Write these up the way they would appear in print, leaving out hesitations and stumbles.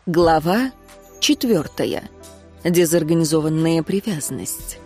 Глава 4. Дезорганизованная привязанность.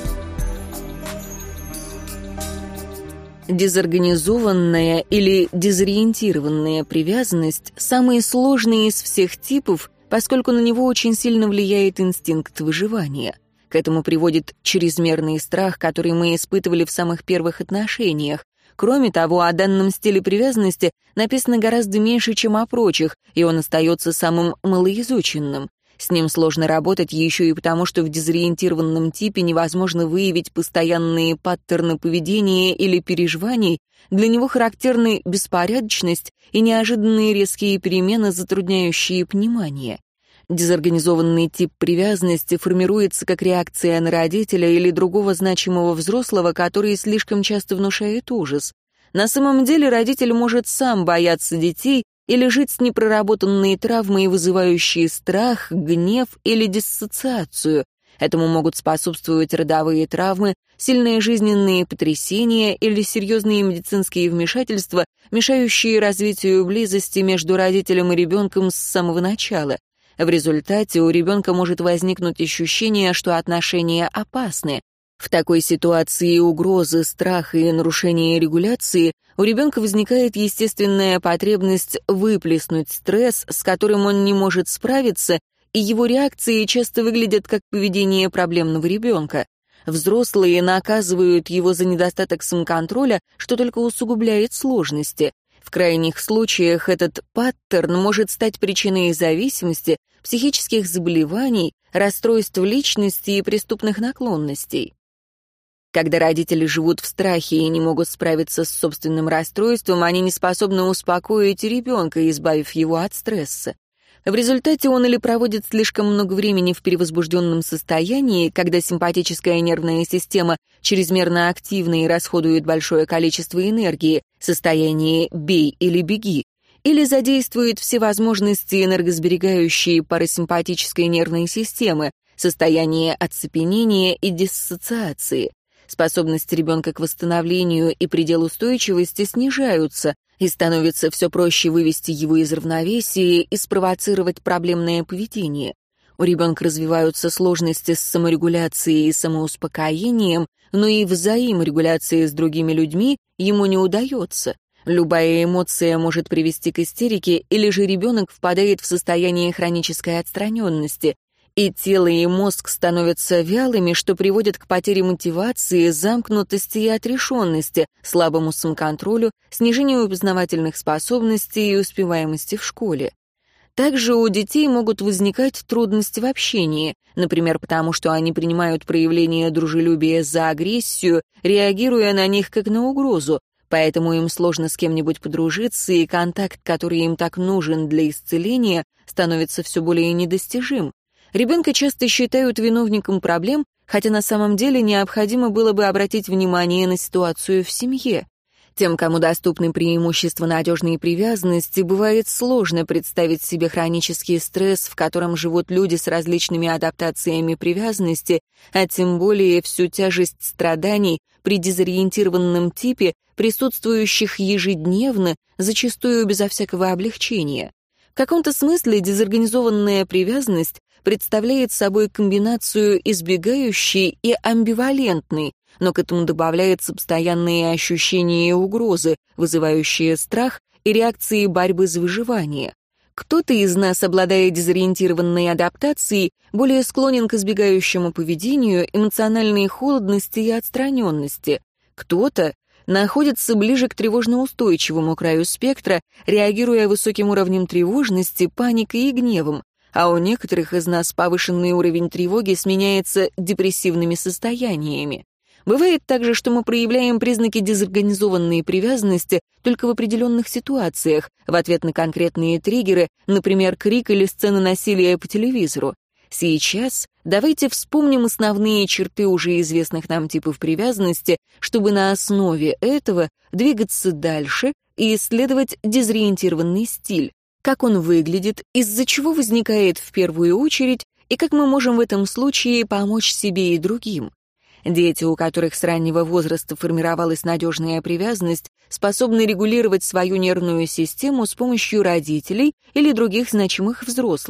Дезорганизованная или дезориентированная привязанность – самый сложный из всех типов, поскольку на него очень сильно влияет инстинкт выживания. К этому приводит чрезмерный страх, который мы испытывали в самых первых отношениях. Кроме того, о данном стиле привязанности написано гораздо меньше, чем о прочих, и он остается самым малоизученным. С ним сложно работать еще и потому, что в дезориентированном типе невозможно выявить постоянные паттерны поведения или переживаний, для него характерны беспорядочность и неожиданные резкие перемены, затрудняющие понимание. Дезорганизованный тип привязанности формируется как реакция на родителя или другого значимого взрослого, который слишком часто внушает ужас. На самом деле родитель может сам бояться детей или жить с непроработанной травмой, вызывающей страх, гнев или диссоциацию. Этому могут способствовать родовые травмы, сильные жизненные потрясения или серьезные медицинские вмешательства, мешающие развитию близости между родителем и ребенком с самого начала. В результате у ребенка может возникнуть ощущение, что отношения опасны. В такой ситуации угрозы, страха и нарушения регуляции у ребенка возникает естественная потребность выплеснуть стресс, с которым он не может справиться, и его реакции часто выглядят как поведение проблемного ребенка. Взрослые наказывают его за недостаток самоконтроля, что только усугубляет сложности. В крайних случаях этот паттерн может стать причиной зависимости, психических заболеваний, расстройств личности и преступных наклонностей. Когда родители живут в страхе и не могут справиться с собственным расстройством, они не способны успокоить ребенка, избавив его от стресса. В результате он или проводит слишком много времени в перевозбужденном состоянии, когда симпатическая нервная система чрезмерно активна и расходует большое количество энергии, состояние «бей или беги», или задействует все возможности энергосберегающей парасимпатической нервной системы, состояние оцепенения и диссоциации. Способность ребенка к восстановлению и предел устойчивости снижаются, и становится все проще вывести его из равновесия и спровоцировать проблемное поведение. У ребенка развиваются сложности с саморегуляцией и самоуспокоением, но и взаиморегуляция с другими людьми ему не удается. Любая эмоция может привести к истерике, или же ребенок впадает в состояние хронической отстраненности. И тело, и мозг становятся вялыми, что приводит к потере мотивации, замкнутости и отрешенности, слабому самоконтролю, снижению познавательных способностей и успеваемости в школе. Также у детей могут возникать трудности в общении, например, потому что они принимают проявления дружелюбия за агрессию, реагируя на них как на угрозу, поэтому им сложно с кем-нибудь подружиться, и контакт, который им так нужен для исцеления, становится все более недостижим. Ребенка часто считают виновником проблем, хотя на самом деле необходимо было бы обратить внимание на ситуацию в семье. Тем, кому доступны преимущества надежной привязанности, бывает сложно представить себе хронический стресс, в котором живут люди с различными адаптациями привязанности, а тем более всю тяжесть страданий при дезориентированном типе, присутствующих ежедневно, зачастую безо всякого облегчения. В каком-то смысле дезорганизованная привязанность представляет собой комбинацию избегающей и амбивалентной, но к этому добавляется постоянное ощущение угрозы, вызывающее страх и реакции борьбы за выживание. Кто-то из нас, обладая дезориентированной адаптацией, более склонен к избегающему поведению, эмоциональной холодности и отстраненности. Кто-то находится ближе к тревожно-устойчивому краю спектра, реагируя высоким уровнем тревожности, паникой и гневом, а у некоторых из нас повышенный уровень тревоги сменяется депрессивными состояниями. Бывает также, что мы проявляем признаки дезорганизованной привязанности только в определенных ситуациях, в ответ на конкретные триггеры, например, крик или сцена насилия по телевизору. Сейчас давайте вспомним основные черты уже известных нам типов привязанности, чтобы на основе этого двигаться дальше и исследовать дезориентированный стиль. Как он выглядит, из-за чего возникает в первую очередь, и как мы можем в этом случае помочь себе и другим. Дети, у которых с раннего возраста формировалась надежная привязанность, способны регулировать свою нервную систему с помощью родителей или других значимых взрослых.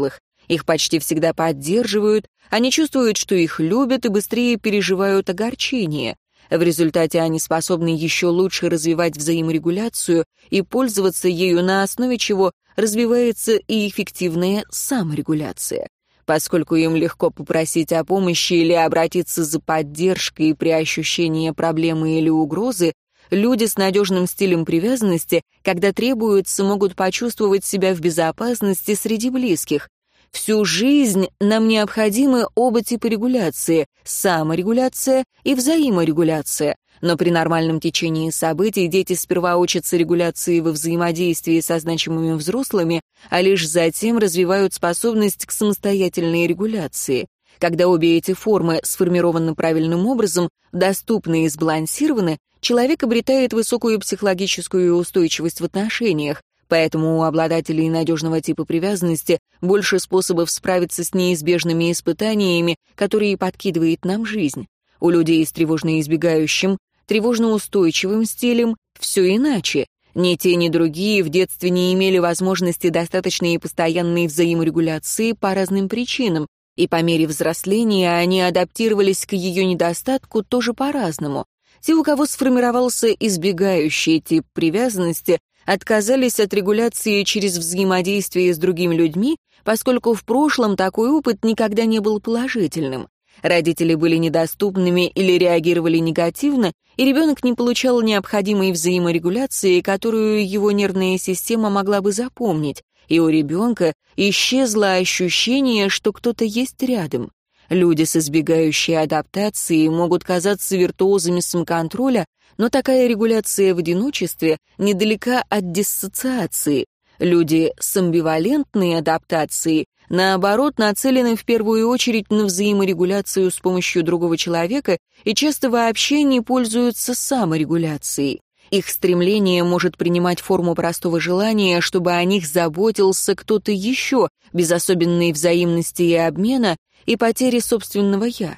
Их почти всегда поддерживают, они чувствуют, что их любят и быстрее переживают огорчение. В результате они способны еще лучше развивать взаиморегуляцию и пользоваться ею, на основе чего развивается и эффективная саморегуляция. Поскольку им легко попросить о помощи или обратиться за поддержкой при ощущении проблемы или угрозы, люди с надежным стилем привязанности, когда требуется, могут почувствовать себя в безопасности среди близких. Всю жизнь нам необходимы оба типа регуляции — саморегуляция и взаиморегуляция. Но при нормальном течении событий дети сперва учатся регуляции во взаимодействии со значимыми взрослыми, а лишь затем развивают способность к самостоятельной регуляции. Когда обе эти формы сформированы правильным образом, доступны и сбалансированы, человек обретает высокую психологическую устойчивость в отношениях. Поэтому у обладателей надежного типа привязанности больше способов справиться с неизбежными испытаниями, которые подкидывает нам жизнь. У людей с тревожно-избегающим, тревожно-устойчивым стилем все иначе. Ни те, ни другие в детстве не имели возможности достаточной и постоянной взаиморегуляции по разным причинам, и по мере взросления они адаптировались к ее недостатку тоже по-разному. Те, у кого сформировался избегающий тип привязанности, отказались от регуляции через взаимодействие с другими людьми, поскольку в прошлом такой опыт никогда не был положительным. Родители были недоступными или реагировали негативно, и ребенок не получал необходимой взаиморегуляции, которую его нервная система могла бы запомнить, и у ребенка исчезло ощущение, что кто-то есть рядом. Люди с избегающей адаптацией могут казаться виртуозами самоконтроля, но такая регуляция в одиночестве недалека от диссоциации. Люди с амбивалентной адаптацией, наоборот, нацелены в первую очередь на взаиморегуляцию с помощью другого человека и часто вообще не пользуются саморегуляцией. Их стремление может принимать форму простого желания, чтобы о них заботился кто-то еще, без особенной взаимности и обмена, и потери собственного «я».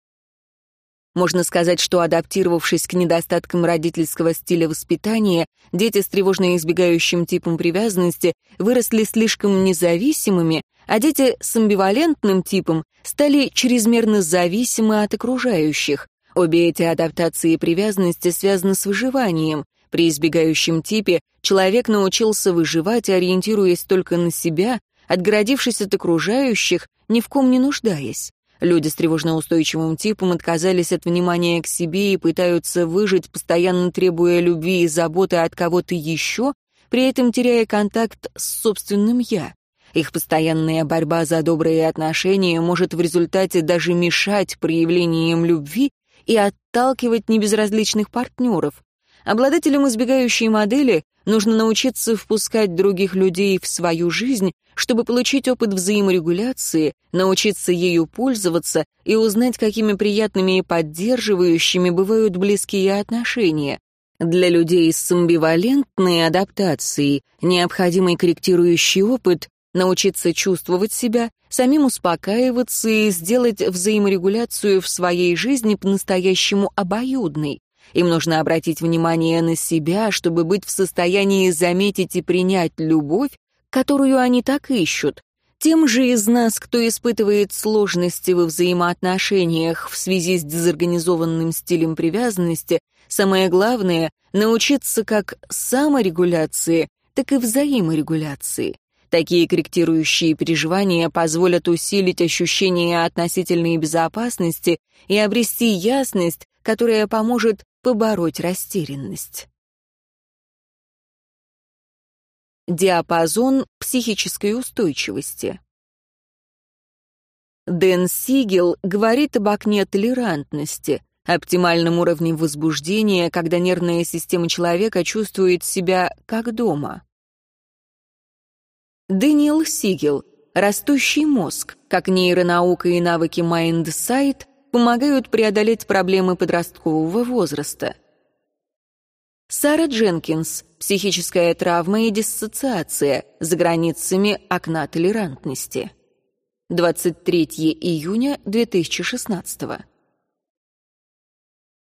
Можно сказать, что, адаптировавшись к недостаткам родительского стиля воспитания, дети с тревожно-избегающим типом привязанности выросли слишком независимыми, а дети с амбивалентным типом стали чрезмерно зависимы от окружающих. Обе эти адаптации привязанности связаны с выживанием. При избегающем типе человек научился выживать, ориентируясь только на себя, отгородившись от окружающих, ни в ком не нуждаясь. Люди с тревожно-устойчивым типом отказались от внимания к себе и пытаются выжить, постоянно требуя любви и заботы от кого-то еще, при этом теряя контакт с собственным «я». Их постоянная борьба за добрые отношения может в результате даже мешать проявлениям любви и отталкивать небезразличных партнеров. Обладателям избегающей модели нужно научиться впускать других людей в свою жизнь, чтобы получить опыт взаиморегуляции, научиться ею пользоваться и узнать, какими приятными и поддерживающими бывают близкие отношения. Для людей с амбивалентной адаптацией необходимый корректирующий опыт — научиться чувствовать себя, самим успокаиваться и сделать взаиморегуляцию в своей жизни по-настоящему обоюдной. Им нужно обратить внимание на себя, чтобы быть в состоянии заметить и принять любовь, которую они так ищут. Тем же из нас, кто испытывает сложности во взаимоотношениях в связи с дезорганизованным стилем привязанности, самое главное — научиться как саморегуляции, так и взаиморегуляции. Такие корректирующие переживания позволят усилить ощущение относительной безопасности и обрести ясность, которая поможет побороть растерянность. Диапазон психической устойчивости. Дэн Сигел говорит об окне толерантности, оптимальном уровне возбуждения, когда нервная система человека чувствует себя как дома. Дэниел Сигел. Растущий мозг, как нейронаука и навыки MindSight помогают преодолеть проблемы подросткового возраста. Сара Дженкинс. Психическая травма и диссоциация за границами окна толерантности. 23 июня 2016.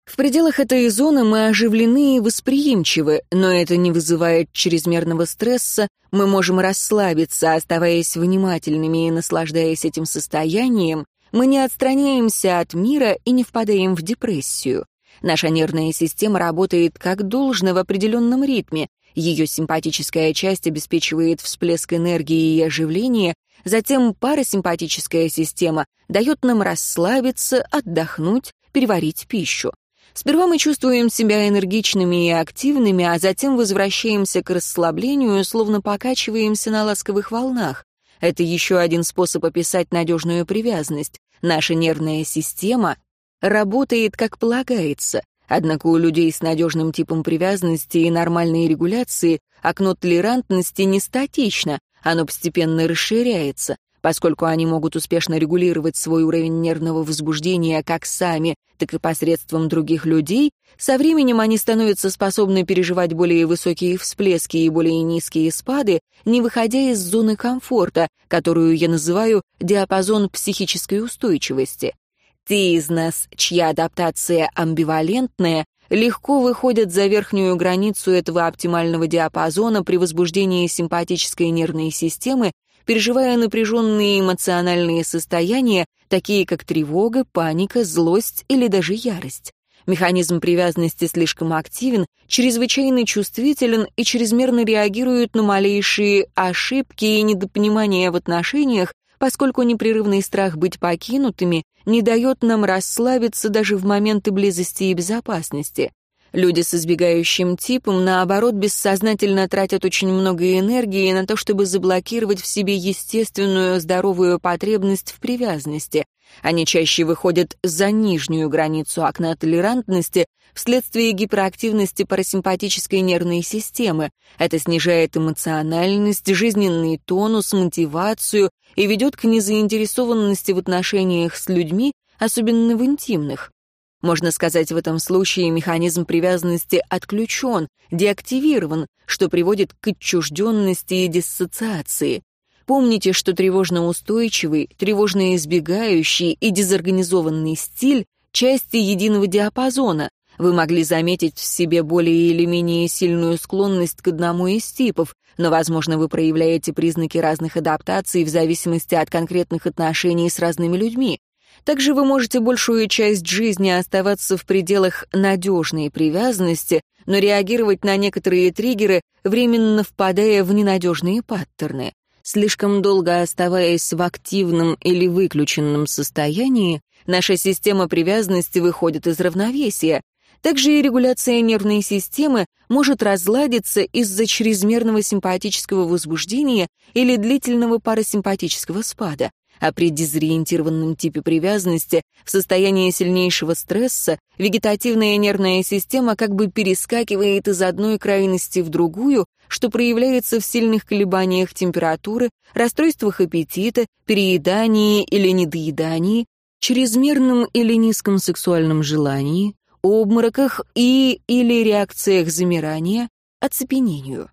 В пределах этой зоны мы оживлены и восприимчивы, но это не вызывает чрезмерного стресса, мы можем расслабиться, оставаясь внимательными и наслаждаясь этим состоянием, мы не отстраняемся от мира и не впадаем в депрессию. Наша нервная система работает как должно в определенном ритме, ее симпатическая часть обеспечивает всплеск энергии и оживления, затем парасимпатическая система дает нам расслабиться, отдохнуть, переварить пищу. Сперва мы чувствуем себя энергичными и активными, а затем возвращаемся к расслаблению, словно покачиваемся на ласковых волнах. Это еще один способ описать надежную привязанность. Наша нервная система работает как полагается, однако у людей с надежным типом привязанности и нормальной регуляции окно толерантности не статично, оно постепенно расширяется. Поскольку они могут успешно регулировать свой уровень нервного возбуждения как сами, так и посредством других людей, со временем они становятся способны переживать более высокие всплески и более низкие спады, не выходя из зоны комфорта, которую я называю диапазон психической устойчивости. Те из нас, чья адаптация амбивалентная, легко выходят за верхнюю границу этого оптимального диапазона при возбуждении симпатической нервной системы, переживая напряженные эмоциональные состояния, такие как тревога, паника, злость или даже ярость. Механизм привязанности слишком активен, чрезвычайно чувствителен и чрезмерно реагирует на малейшие ошибки и недопонимания в отношениях, поскольку непрерывный страх быть покинутыми не дает нам расслабиться даже в моменты близости и безопасности. Люди с избегающим типом, наоборот, бессознательно тратят очень много энергии на то, чтобы заблокировать в себе естественную здоровую потребность в привязанности. Они чаще выходят за нижнюю границу окна толерантности вследствие гиперактивности парасимпатической нервной системы. Это снижает эмоциональность, жизненный тонус, мотивацию и ведет к незаинтересованности в отношениях с людьми, особенно в интимных. Можно сказать, в этом случае механизм привязанности отключен, деактивирован, что приводит к отчужденности и диссоциации. Помните, что тревожно-устойчивый, тревожно-избегающий и дезорганизованный стиль — части единого диапазона. Вы могли заметить в себе более или менее сильную склонность к одному из типов, но, возможно, вы проявляете признаки разных адаптаций в зависимости от конкретных отношений с разными людьми. Также вы можете большую часть жизни оставаться в пределах надежной привязанности, но реагировать на некоторые триггеры, временно впадая в ненадежные паттерны. Слишком долго оставаясь в активном или выключенном состоянии, наша система привязанности выходит из равновесия. Также и регуляция нервной системы может разладиться из-за чрезмерного симпатического возбуждения или длительного парасимпатического спада. А при дезориентированном типе привязанности, в состоянии сильнейшего стресса, вегетативная нервная система как бы перескакивает из одной крайности в другую, что проявляется в сильных колебаниях температуры, расстройствах аппетита, переедании или недоедании, чрезмерном или низком сексуальном желании, обмороках и или реакциях замирания, оцепенению.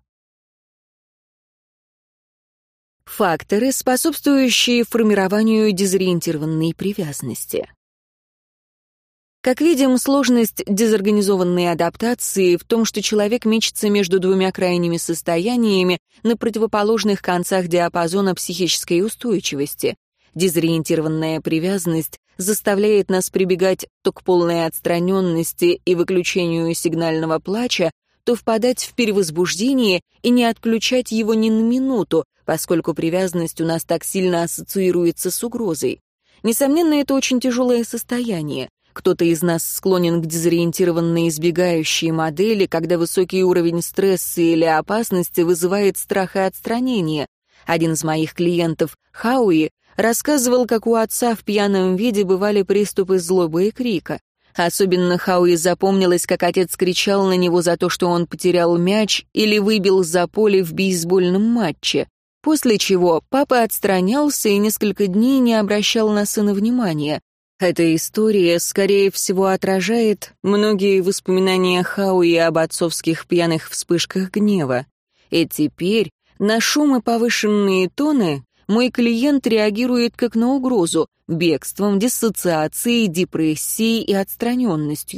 Факторы, способствующие формированию дезориентированной привязанности. Как видим, сложность дезорганизованной адаптации в том, что человек мечется между двумя крайними состояниями на противоположных концах диапазона психической устойчивости. Дезориентированная привязанность заставляет нас прибегать то к полной отстраненности и выключению сигнального плача, то впадать в перевозбуждение и не отключать его ни на минуту, поскольку привязанность у нас так сильно ассоциируется с угрозой. Несомненно, это очень тяжелое состояние. Кто-то из нас склонен к дезориентированной избегающей модели, когда высокий уровень стресса или опасности вызывает страх и отстранение. Один из моих клиентов, Хауи, рассказывал, как у отца в пьяном виде бывали приступы злобы и крика. Особенно Хауи запомнилось, как отец кричал на него за то, что он потерял мяч или выбил за поле в бейсбольном матче. После чего папа отстранялся и несколько дней не обращал на сына внимания. Эта история, скорее всего, отражает многие воспоминания Хауи об отцовских пьяных вспышках гнева. И теперь на шум и повышенные тоны мой клиент реагирует как на угрозу, бегством, диссоциацией, депрессией и отстраненностью.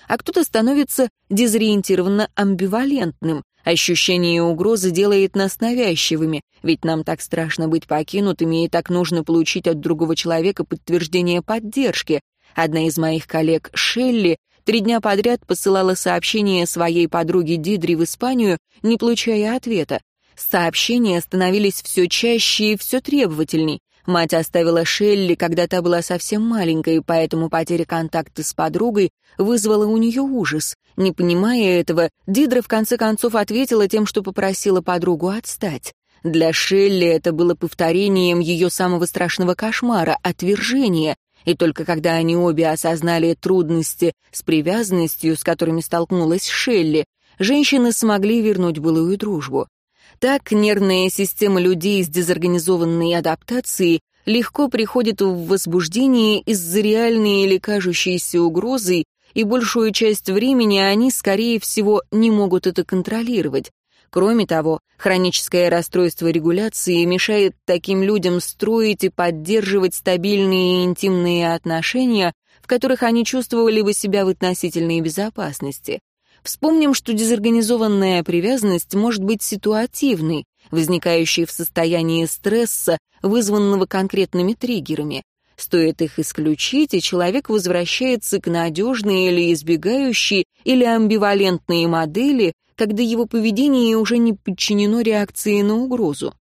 а кто-то становится дезориентированно амбивалентным. Ощущение угрозы делает нас навязчивыми, ведь нам так страшно быть покинутыми и так нужно получить от другого человека подтверждение поддержки. Одна из моих коллег, Шелли, 3 дня подряд посылала сообщение своей подруге Дидри в Испанию, не получая ответа. Сообщения становились все чаще и все требовательней. Мать оставила Шелли, когда та была совсем маленькой, поэтому потеря контакта с подругой вызвала у нее ужас. Не понимая этого, Дидра в конце концов ответила тем, что попросила подругу отстать. Для Шелли это было повторением ее самого страшного кошмара — отвержения. И только когда они обе осознали трудности с привязанностью, с которыми столкнулась Шелли, женщины смогли вернуть былую дружбу. Так нервная система людей с дезорганизованной адаптацией легко приходит в возбуждение из-за реальной или кажущейся угрозы, и большую часть времени они, скорее всего, не могут это контролировать. Кроме того, хроническое расстройство регуляции мешает таким людям строить и поддерживать стабильные и интимные отношения, в которых они чувствовали бы себя в относительной безопасности. Вспомним, что дезорганизованная привязанность может быть ситуативной, возникающей в состоянии стресса, вызванного конкретными триггерами. Стоит их исключить, и человек возвращается к надежной или избегающей, или амбивалентной модели, когда его поведение уже не подчинено реакции на угрозу.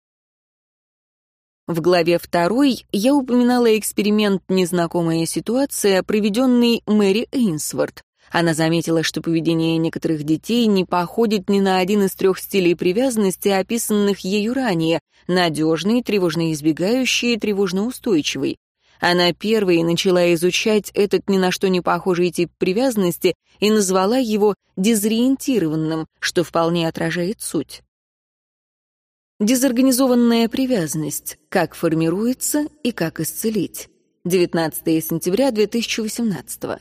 В главе 2 я упоминала эксперимент «Незнакомая ситуация», проведенный Мэри Эйнсворт. Она заметила, что поведение некоторых детей не походит ни на один из 3 стилей привязанности, описанных ею ранее — надежный, тревожно-избегающий и тревожно-устойчивый. Она первой начала изучать этот ни на что не похожий тип привязанности и назвала его дезориентированным, что вполне отражает суть. Дезорганизованная привязанность. Как формируется и как исцелить. 19 сентября 2018.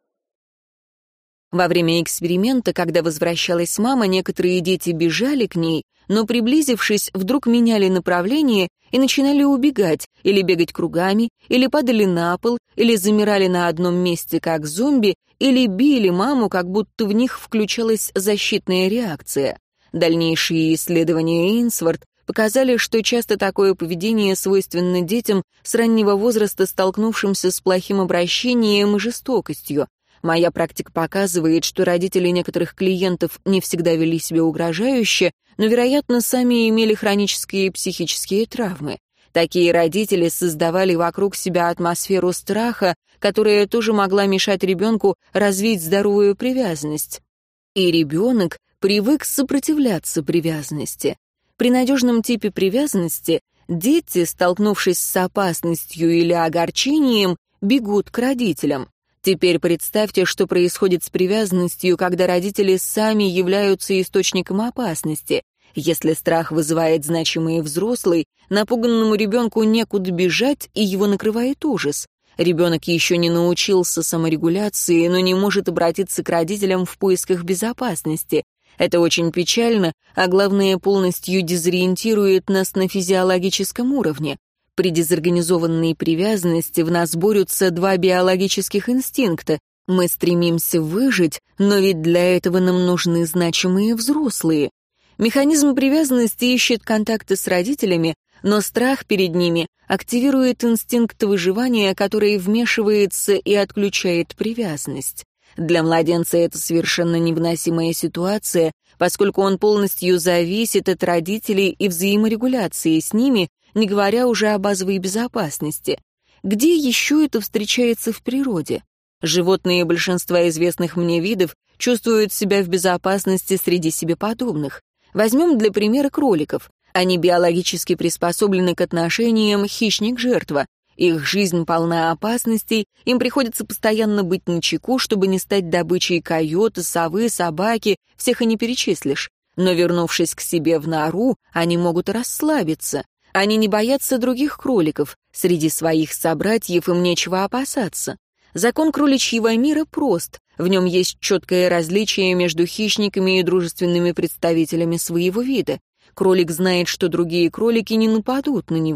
Во время эксперимента, когда возвращалась мама, некоторые дети бежали к ней, но, приблизившись, вдруг меняли направление и начинали убегать, или бегать кругами, или падали на пол, или замирали на одном месте, как зомби, или били маму, как будто в них включалась защитная реакция. Дальнейшие исследования Эйнсворт показали, что часто такое поведение свойственно детям с раннего возраста, столкнувшимся с плохим обращением и жестокостью. Моя практика показывает, что родители некоторых клиентов не всегда вели себя угрожающе, но, вероятно, сами имели хронические психические травмы. Такие родители создавали вокруг себя атмосферу страха, которая тоже могла мешать ребенку развить здоровую привязанность. И ребенок привык сопротивляться привязанности. При надежном типе привязанности дети, столкнувшись с опасностью или огорчением, бегут к родителям. Теперь представьте, что происходит с привязанностью, когда родители сами являются источником опасности. Если страх вызывает значимый взрослый, напуганному ребенку некуда бежать, и его накрывает ужас. Ребенок еще не научился саморегуляции, но не может обратиться к родителям в поисках безопасности. Это очень печально, а главное, полностью дезориентирует нас на физиологическом уровне. При дезорганизованной привязанности в нас борются 2 биологических инстинкта. Мы стремимся выжить, но ведь для этого нам нужны значимые взрослые. Механизм привязанности ищет контакты с родителями, но страх перед ними активирует инстинкт выживания, который вмешивается и отключает привязанность. Для младенца это совершенно невыносимая ситуация, поскольку он полностью зависит от родителей и взаиморегуляции с ними, не говоря уже о базовой безопасности. Где еще это встречается в природе? Животные большинства известных мне видов чувствуют себя в безопасности среди себе подобных. Возьмем для примера кроликов. Они биологически приспособлены к отношениям хищник-жертва. Их жизнь полна опасностей, им приходится постоянно быть начеку, чтобы не стать добычей койота, совы, собаки, всех и не перечислишь. Но, вернувшись к себе в нору, они могут расслабиться. Они не боятся других кроликов. Среди своих собратьев им нечего опасаться. Закон кроличьего мира прост. В нем есть четкое различие между хищниками и дружественными представителями своего вида. Кролик знает, что другие кролики не нападут на него.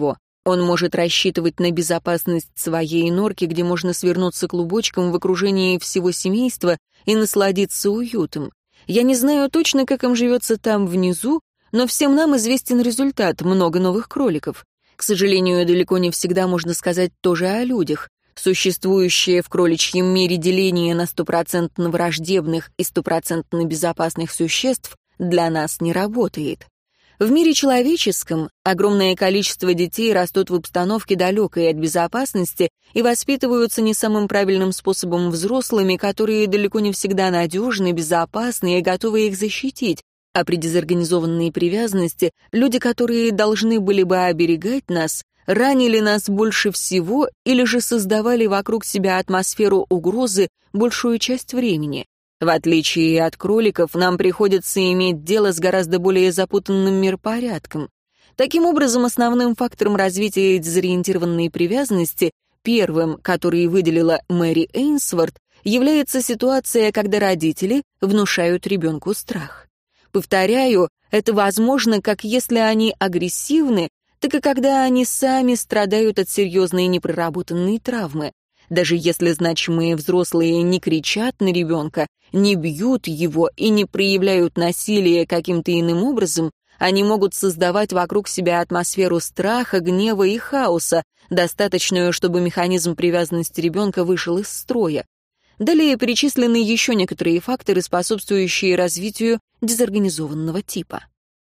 Он может рассчитывать на безопасность своей норки, где можно свернуться клубочком в окружении всего семейства и насладиться уютом. Я не знаю точно, как им живется там внизу, но всем нам известен результат — много новых кроликов. К сожалению, далеко не всегда можно сказать тоже о людях. Существующее в кроличьем мире деление на стопроцентно враждебных и стопроцентно безопасных существ для нас не работает. В мире человеческом огромное количество детей растут в обстановке далекой от безопасности и воспитываются не самым правильным способом взрослыми, которые далеко не всегда надежны, безопасны и готовы их защитить. А при дезорганизованной привязанности люди, которые должны были бы оберегать нас, ранили нас больше всего или же создавали вокруг себя атмосферу угрозы большую часть времени. В отличие от кроликов, нам приходится иметь дело с гораздо более запутанным миропорядком. Таким образом, основным фактором развития дезориентированной привязанности, первым, который выделила Мэри Эйнсворт, является ситуация, когда родители внушают ребенку страх. Повторяю, это возможно, как если они агрессивны, так и когда они сами страдают от серьезной непроработанной травмы. Даже если значимые взрослые не кричат на ребенка, не бьют его и не проявляют насилие каким-то иным образом, они могут создавать вокруг себя атмосферу страха, гнева и хаоса, достаточную, чтобы механизм привязанности ребенка вышел из строя. Далее перечислены еще некоторые факторы, способствующие развитию дезорганизованного типа.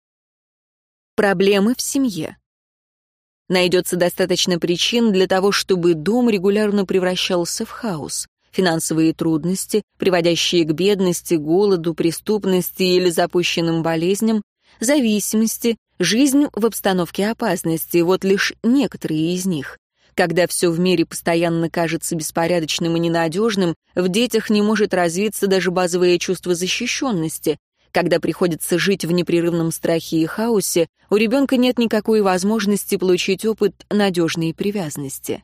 Проблемы в семье. Найдется достаточно причин для того, чтобы дом регулярно превращался в хаос. Финансовые трудности, приводящие к бедности, голоду, преступности или запущенным болезням, зависимости, жизнь в обстановке опасности — вот лишь некоторые из них. Когда все в мире постоянно кажется беспорядочным и ненадежным, в детях не может развиться даже базовое чувство защищенности. Когда приходится жить в непрерывном страхе и хаосе, у ребенка нет никакой возможности получить опыт надежной привязанности.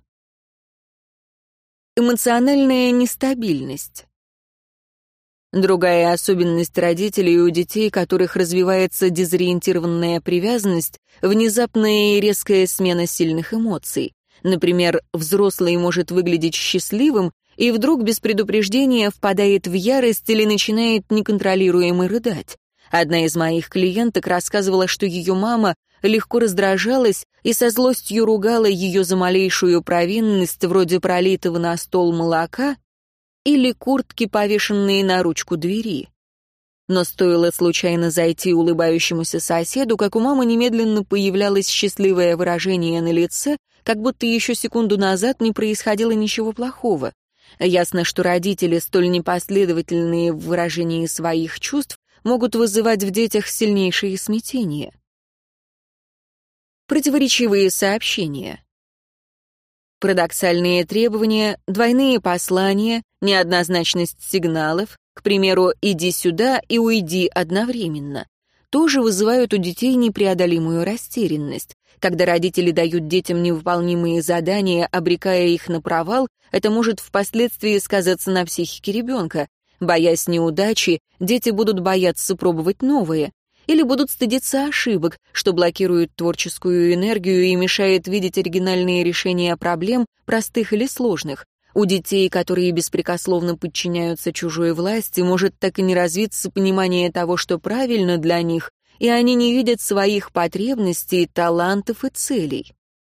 Эмоциональная нестабильность. Другая особенность родителей у детей, которых развивается дезориентированная привязанность, внезапная и резкая смена сильных эмоций. Например, взрослый может выглядеть счастливым и вдруг без предупреждения впадает в ярость или начинает неконтролируемо рыдать. Одна из моих клиенток рассказывала, что ее мама легко раздражалась и со злостью ругала ее за малейшую провинность, вроде пролитого на стол молока или куртки, повешенные на ручку двери. Но стоило случайно зайти улыбающемуся соседу, как у мамы немедленно появлялось счастливое выражение на лице, как будто еще секунду назад не происходило ничего плохого. Ясно, что родители, столь непоследовательные в выражении своих чувств, могут вызывать в детях сильнейшее смятение. Противоречивые сообщения. Парадоксальные требования, двойные послания, неоднозначность сигналов, к примеру, «иди сюда» и «уйди» одновременно, тоже вызывают у детей непреодолимую растерянность. Когда родители дают детям невыполнимые задания, обрекая их на провал, это может впоследствии сказаться на психике ребенка. Боясь неудачи, дети будут бояться пробовать новые. Или будут стыдиться ошибок, что блокирует творческую энергию и мешает видеть оригинальные решения проблем, простых или сложных. У детей, которые беспрекословно подчиняются чужой власти, может так и не развиться понимание того, что правильно для них, и они не видят своих потребностей, талантов и целей.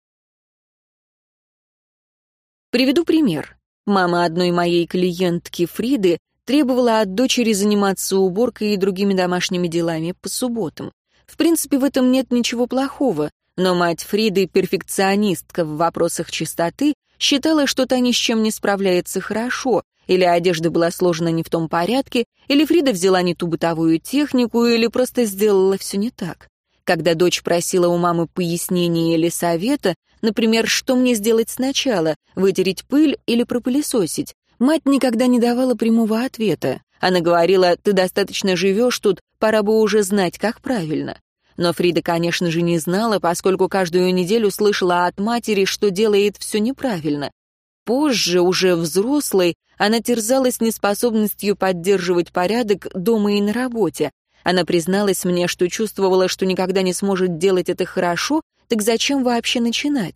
Приведу пример. Мама одной моей клиентки Фриды требовала от дочери заниматься уборкой и другими домашними делами по субботам. В принципе, в этом нет ничего плохого, но мать Фриды, перфекционистка в вопросах чистоты, считала, что та ни с чем не справляется хорошо, или одежда была сложена не в том порядке, или Фрида взяла не ту бытовую технику, или просто сделала все не так. Когда дочь просила у мамы пояснения или совета, например, что мне сделать сначала, вытереть пыль или пропылесосить, мать никогда не давала прямого ответа. Она говорила: «Ты достаточно живешь тут, пора бы уже знать, как правильно». Но Фрида, конечно же, не знала, поскольку каждую неделю слышала от матери, что делает все неправильно. Позже, уже взрослой, она терзалась неспособностью поддерживать порядок дома и на работе. Она призналась мне, что чувствовала, что никогда не сможет делать это хорошо, так зачем вообще начинать?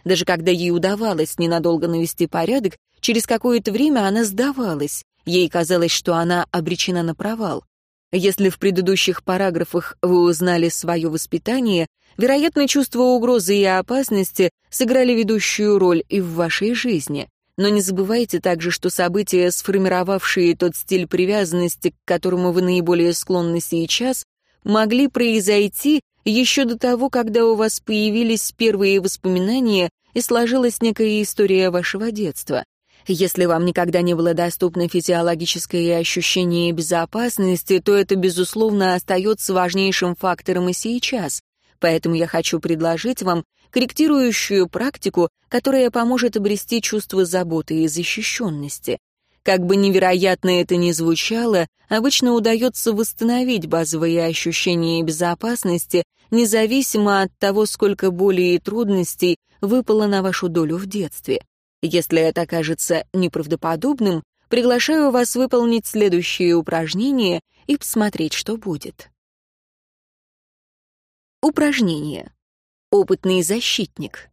Даже когда ей удавалось ненадолго навести порядок, через какое-то время она сдавалась. Ей казалось, что она обречена на провал. Если в предыдущих параграфах вы узнали свое воспитание, вероятно, чувство угрозы и опасности сыграли ведущую роль и в вашей жизни. Но не забывайте также, что события, сформировавшие тот стиль привязанности, к которому вы наиболее склонны сейчас, могли произойти еще до того, когда у вас появились первые воспоминания и сложилась некая история вашего детства. Если вам никогда не было доступно физиологическое ощущение безопасности, то это, безусловно, остается важнейшим фактором и сейчас. Поэтому я хочу предложить вам корректирующую практику, которая поможет обрести чувство заботы и защищенности. Как бы невероятно это ни звучало, обычно удается восстановить базовые ощущения безопасности, независимо от того, сколько боли и трудностей выпало на вашу долю в детстве. Если это окажется неправдоподобным, приглашаю вас выполнить следующие упражнения и посмотреть, что будет. Упражнение. Опытный защитник.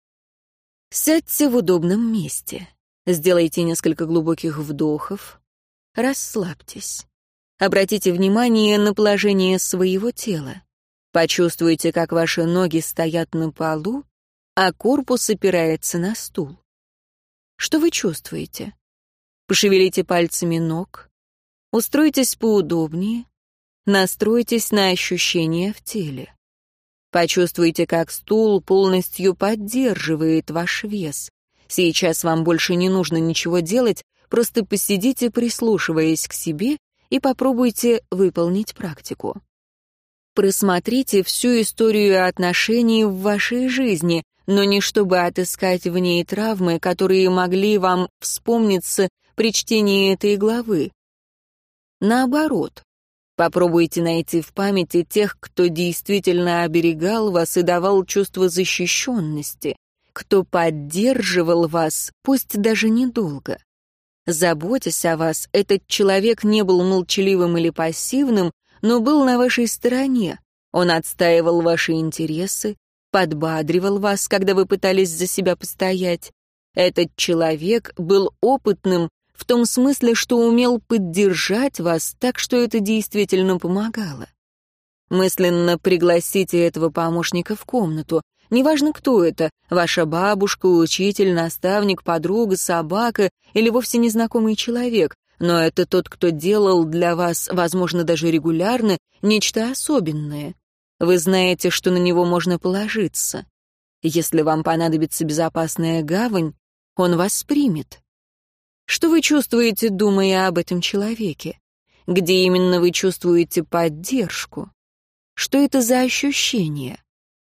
Сядьте в удобном месте. Сделайте несколько глубоких вдохов. Расслабьтесь. Обратите внимание на положение своего тела. Почувствуйте, как ваши ноги стоят на полу, а корпус опирается на стул. Что вы чувствуете? Пошевелите пальцами ног. Устройтесь поудобнее. Настройтесь на ощущения в теле. Почувствуйте, как стул полностью поддерживает ваш вес. Сейчас вам больше не нужно ничего делать, просто посидите, прислушиваясь к себе, и попробуйте выполнить практику. Просмотрите всю историю отношений в вашей жизни, но не чтобы отыскать в ней травмы, которые могли вам вспомниться при чтении этой главы. Наоборот, попробуйте найти в памяти тех, кто действительно оберегал вас и давал чувство защищенности, кто поддерживал вас, пусть даже недолго. Заботясь о вас, этот человек не был молчаливым или пассивным, но был на вашей стороне. Он отстаивал ваши интересы, подбадривал вас, когда вы пытались за себя постоять. Этот человек был опытным в том смысле, что умел поддержать вас так, что это действительно помогало. Мысленно пригласите этого помощника в комнату. Неважно, кто это — ваша бабушка, учитель, наставник, подруга, собака или вовсе незнакомый человек, но это тот, кто делал для вас, возможно, даже регулярно, нечто особенное. Вы знаете, что на него можно положиться. Если вам понадобится безопасная гавань, он вас примет. Что вы чувствуете, думая об этом человеке? Где именно вы чувствуете поддержку? Что это за ощущение?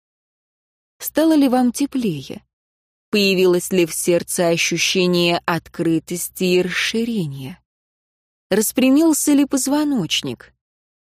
Стало ли вам теплее? Появилось ли в сердце ощущение открытости и расширения? Распрямился ли позвоночник?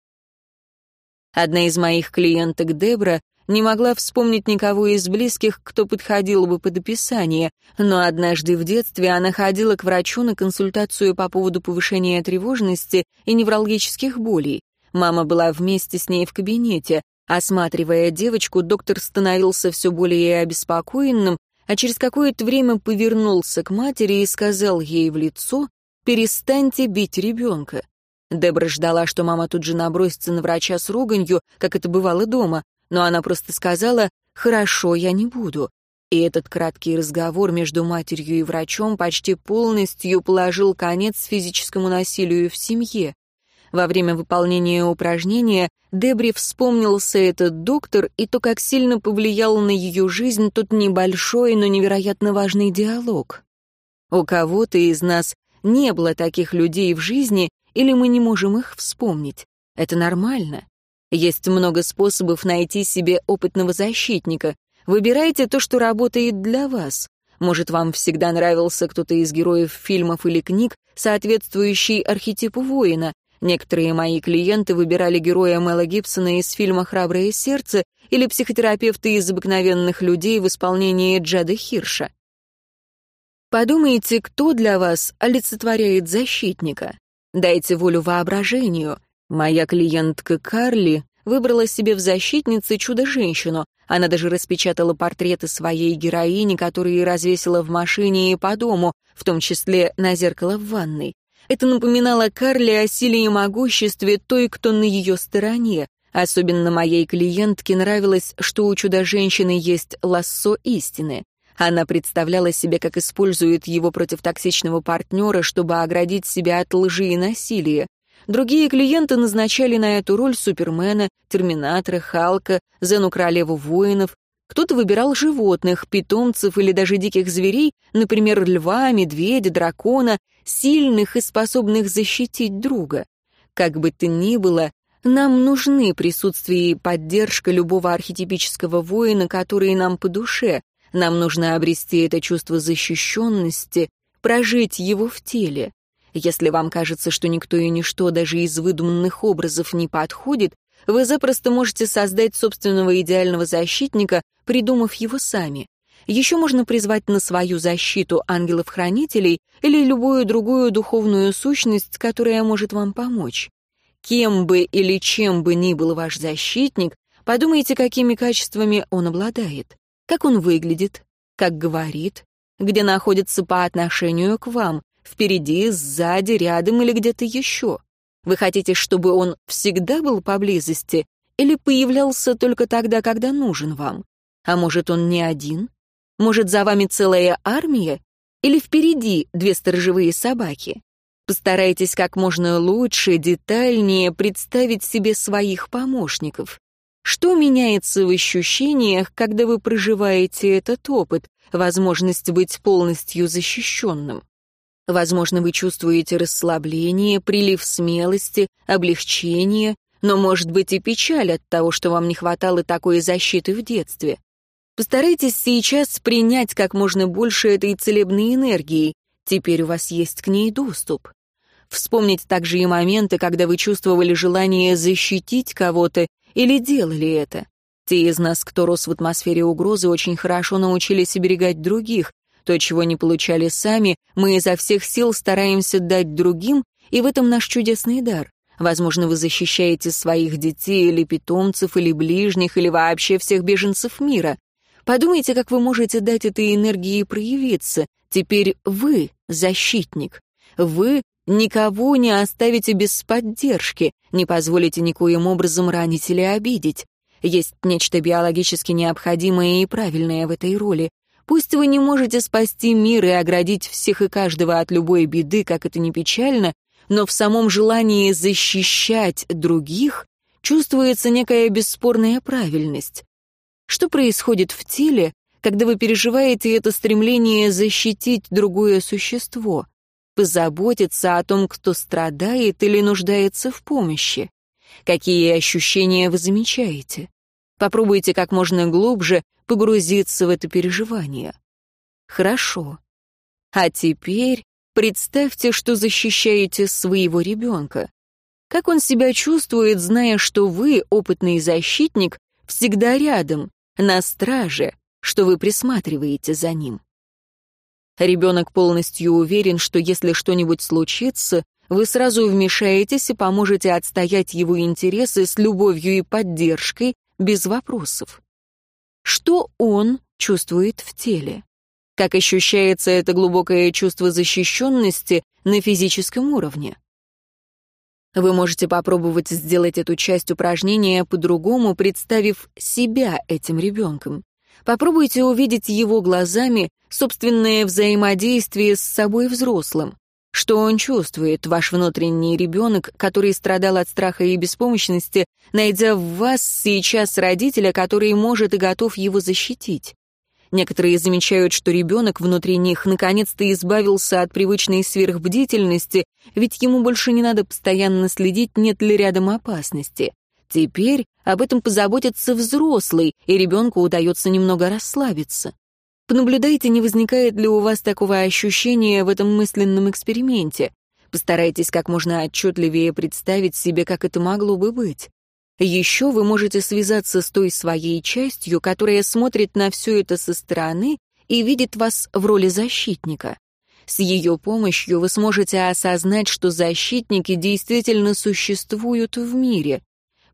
Одна из моих клиенток, Дебра, не могла вспомнить никого из близких, кто подходил бы под описание, но однажды в детстве она ходила к врачу на консультацию по поводу повышения тревожности и невралгических болей. Мама была вместе с ней в кабинете. Осматривая девочку, доктор становился все более обеспокоенным, а через какое-то время повернулся к матери и сказал ей в лицо: «Перестаньте бить ребенка». Дебра ждала, что мама тут же набросится на врача с руганью, как это бывало дома, но она просто сказала: «Хорошо, я не буду». И этот краткий разговор между матерью и врачом почти полностью положил конец физическому насилию в семье. Во время выполнения упражнения Дебре вспомнился этот доктор и то, как сильно повлиял на ее жизнь тот небольшой, но невероятно важный диалог. У кого-то из нас не было таких людей в жизни, или мы не можем их вспомнить. Это нормально. Есть много способов найти себе опытного защитника. Выбирайте то, что работает для вас. Может, вам всегда нравился кто-то из героев фильмов или книг, соответствующий архетипу воина. Некоторые мои клиенты выбирали героя Мэла Гибсона из фильма «Храброе сердце» или психотерапевты из «Обыкновенных людей» в исполнении Джада Хирша. Подумайте, кто для вас олицетворяет защитника. Дайте волю воображению. Моя клиентка Карли выбрала себе в защитнице чудо-женщину. Она даже распечатала портреты своей героини, которые развесила в машине и по дому, в том числе на зеркало в ванной. Это напоминало Карле о силе и могуществе той, кто на ее стороне. Особенно моей клиентке нравилось, что у чудо-женщины есть лассо истины. Она представляла себе, как использует его против токсичного партнера, чтобы оградить себя от лжи и насилия. Другие клиенты назначали на эту роль Супермена, Терминатора, Халка, Зену Королеву воинов. Кто-то выбирал животных, питомцев или даже диких зверей, например, льва, медведя, дракона, сильных и способных защитить друга. Как бы то ни было, нам нужны присутствие и поддержка любого архетипического воина, который нам по душе. Нам нужно обрести это чувство защищенности, прожить его в теле. Если вам кажется, что никто и ничто даже из выдуманных образов не подходит, вы запросто можете создать собственного идеального защитника, придумав его сами. Еще можно призвать на свою защиту ангелов-хранителей или любую другую духовную сущность, которая может вам помочь. Кем бы или чем бы ни был ваш защитник, подумайте, какими качествами он обладает, как он выглядит, как говорит, где находится по отношению к вам, впереди, сзади, рядом или где-то еще. Вы хотите, чтобы он всегда был поблизости или появлялся только тогда, когда нужен вам? А может, он не один? Может, за вами целая армия? Или впереди 2 сторожевые собаки? Постарайтесь как можно лучше, детальнее представить себе своих помощников. Что меняется в ощущениях, когда вы проживаете этот опыт, возможность быть полностью защищенным? Возможно, вы чувствуете расслабление, прилив смелости, облегчение, но, может быть, и печаль от того, что вам не хватало такой защиты в детстве. Постарайтесь сейчас принять как можно больше этой целебной энергии. Теперь у вас есть к ней доступ. Вспомнить также и моменты, когда вы чувствовали желание защитить кого-то или делали это. Те из нас, кто рос в атмосфере угрозы, очень хорошо научились оберегать других. То, чего не получали сами, мы изо всех сил стараемся дать другим, и в этом наш чудесный дар. Возможно, вы защищаете своих детей или питомцев, или ближних, или вообще всех беженцев мира. Подумайте, как вы можете дать этой энергии проявиться. Теперь вы защитник. Вы никого не оставите без поддержки, не позволите никоим образом ранить или обидеть. Есть нечто биологически необходимое и правильное в этой роли. Пусть вы не можете спасти мир и оградить всех и каждого от любой беды, как это ни печально, но в самом желании защищать других чувствуется некая бесспорная правильность. Что происходит в теле, когда вы переживаете это стремление защитить другое существо, позаботиться о том, кто страдает или нуждается в помощи? Какие ощущения вы замечаете? Попробуйте как можно глубже погрузиться в это переживание. Хорошо. А теперь представьте, что защищаете своего ребенка. Как он себя чувствует, зная, что вы, опытный защитник, всегда рядом, на страже, что вы присматриваете за ним? Ребенок полностью уверен, что если что-нибудь случится, вы сразу вмешаетесь и поможете отстоять его интересы с любовью и поддержкой, без вопросов. Что он чувствует в теле? Как ощущается это глубокое чувство защищенности на физическом уровне? Вы можете попробовать сделать эту часть упражнения по-другому, представив себя этим ребенком. Попробуйте увидеть его глазами собственное взаимодействие с собой взрослым. Что он чувствует, ваш внутренний ребенок, который страдал от страха и беспомощности, найдя в вас сейчас родителя, который может и готов его защитить? Некоторые замечают, что ребенок внутри них наконец-то избавился от привычной сверхбдительности, ведь ему больше не надо постоянно следить, нет ли рядом опасности. Теперь об этом позаботится взрослый, и ребенку удается немного расслабиться. Понаблюдайте, не возникает ли у вас такого ощущения в этом мысленном эксперименте. Постарайтесь как можно отчетливее представить себе, как это могло бы быть. Еще вы можете связаться с той своей частью, которая смотрит на все это со стороны и видит вас в роли защитника. С ее помощью вы сможете осознать, что защитники действительно существуют в мире.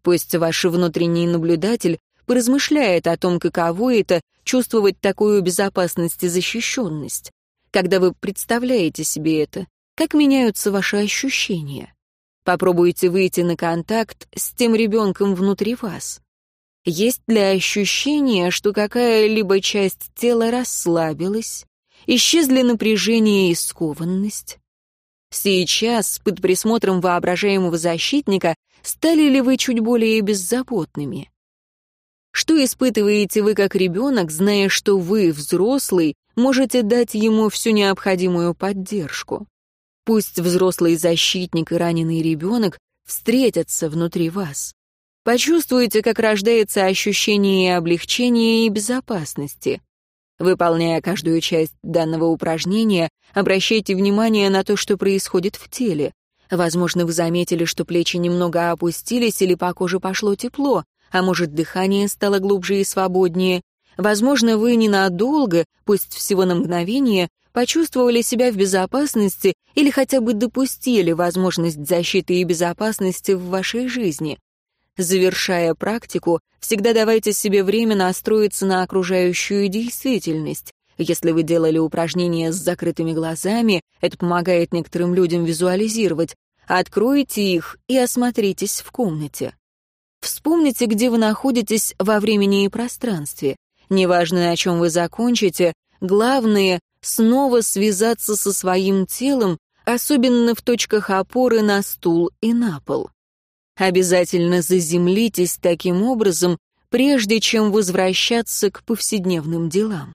Пусть ваш внутренний наблюдатель поразмышляет о том, каково это — чувствовать такую безопасность и защищенность. Когда вы представляете себе это, как меняются ваши ощущения? Попробуйте выйти на контакт с тем ребенком внутри вас. Есть ли ощущение, что какая-либо часть тела расслабилась, исчезли напряжение и скованность? Сейчас, под присмотром воображаемого защитника, стали ли вы чуть более беззаботными? Что испытываете вы как ребенок, зная, что вы, взрослый, можете дать ему всю необходимую поддержку? Пусть взрослый защитник и раненый ребенок встретятся внутри вас. Почувствуйте, как рождается ощущение облегчения и безопасности. Выполняя каждую часть данного упражнения, обращайте внимание на то, что происходит в теле. Возможно, вы заметили, что плечи немного опустились или по коже пошло тепло, а может, дыхание стало глубже и свободнее. Возможно, вы ненадолго, пусть всего на мгновение, почувствовали себя в безопасности или хотя бы допустили возможность защиты и безопасности в вашей жизни. Завершая практику, всегда давайте себе время настроиться на окружающую действительность. Если вы делали упражнения с закрытыми глазами, это помогает некоторым людям визуализировать, откройте их и осмотритесь в комнате. Вспомните, где вы находитесь во времени и пространстве. Неважно, на чем вы закончите, главное — снова связаться со своим телом, особенно в точках опоры на стул и на пол. Обязательно заземлитесь таким образом, прежде чем возвращаться к повседневным делам.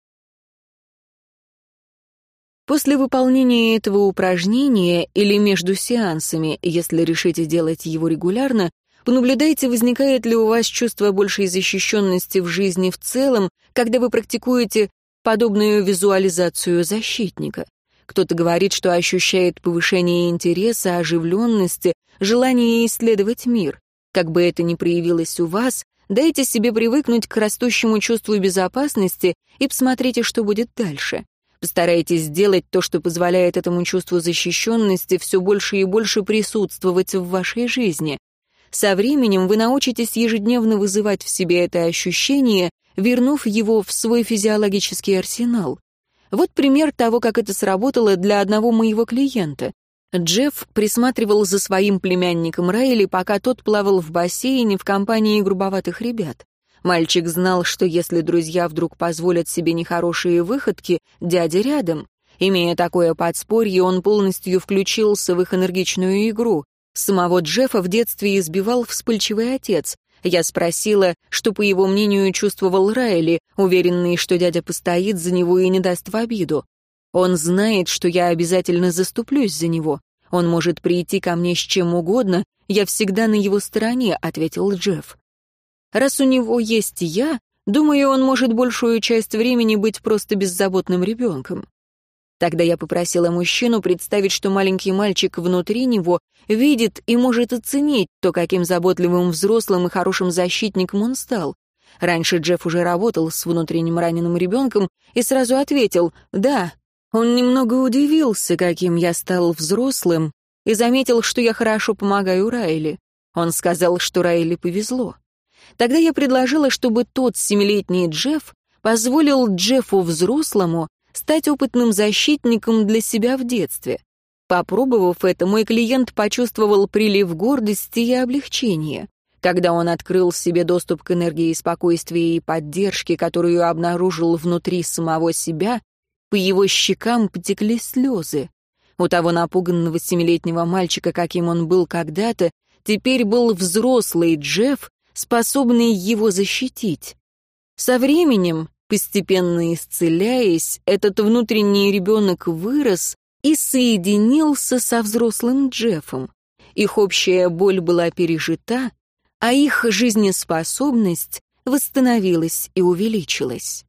После выполнения этого упражнения или между сеансами, если решите делать его регулярно, понаблюдайте, возникает ли у вас чувство большей защищенности в жизни в целом, когда вы практикуете подобную визуализацию защитника. Кто-то говорит, что ощущает повышение интереса, оживленности, желание исследовать мир. Как бы это ни проявилось у вас, дайте себе привыкнуть к растущему чувству безопасности и посмотрите, что будет дальше. Постарайтесь сделать то, что позволяет этому чувству защищенности все больше и больше присутствовать в вашей жизни. Со временем вы научитесь ежедневно вызывать в себе это ощущение, вернув его в свой физиологический арсенал. Вот пример того, как это сработало для одного моего клиента. Джефф присматривал за своим племянником Райли, пока тот плавал в бассейне в компании грубоватых ребят. Мальчик знал, что если друзья вдруг позволят себе нехорошие выходки, дядя рядом. Имея такое подспорье, он полностью включился в их энергичную игру. Самого Джеффа в детстве избивал вспыльчивый отец. Я спросила, что, по его мнению, чувствовал Райли, уверенный, что дядя постоит за него и не даст в обиду. Он знает, что я обязательно заступлюсь за него. Он может прийти ко мне с чем угодно, я всегда на его стороне, ответил Джефф. Раз у него есть я, думаю, он может большую часть времени быть просто беззаботным ребенком. Тогда я попросила мужчину представить, что маленький мальчик внутри него видит и может оценить то, каким заботливым взрослым и хорошим защитником он стал. Раньше Джефф уже работал с внутренним раненым ребенком и сразу ответил «да». Он немного удивился, каким я стал взрослым, и заметил, что я хорошо помогаю Райли. Он сказал, что Райли повезло. Тогда я предложила, чтобы тот 7-летний Джефф позволил Джеффу взрослому стать опытным защитником для себя в детстве. Попробовав это, мой клиент почувствовал прилив гордости и облегчения. Когда он открыл себе доступ к энергии спокойствия и поддержки, которую обнаружил внутри самого себя, по его щекам потекли слезы. У того напуганного 7-летнего мальчика, каким он был когда-то, теперь был взрослый Джефф, способный его защитить. Со временем, постепенно исцеляясь, этот внутренний ребенок вырос и соединился со взрослым Джеффом. Их общая боль была пережита, а их жизнеспособность восстановилась и увеличилась.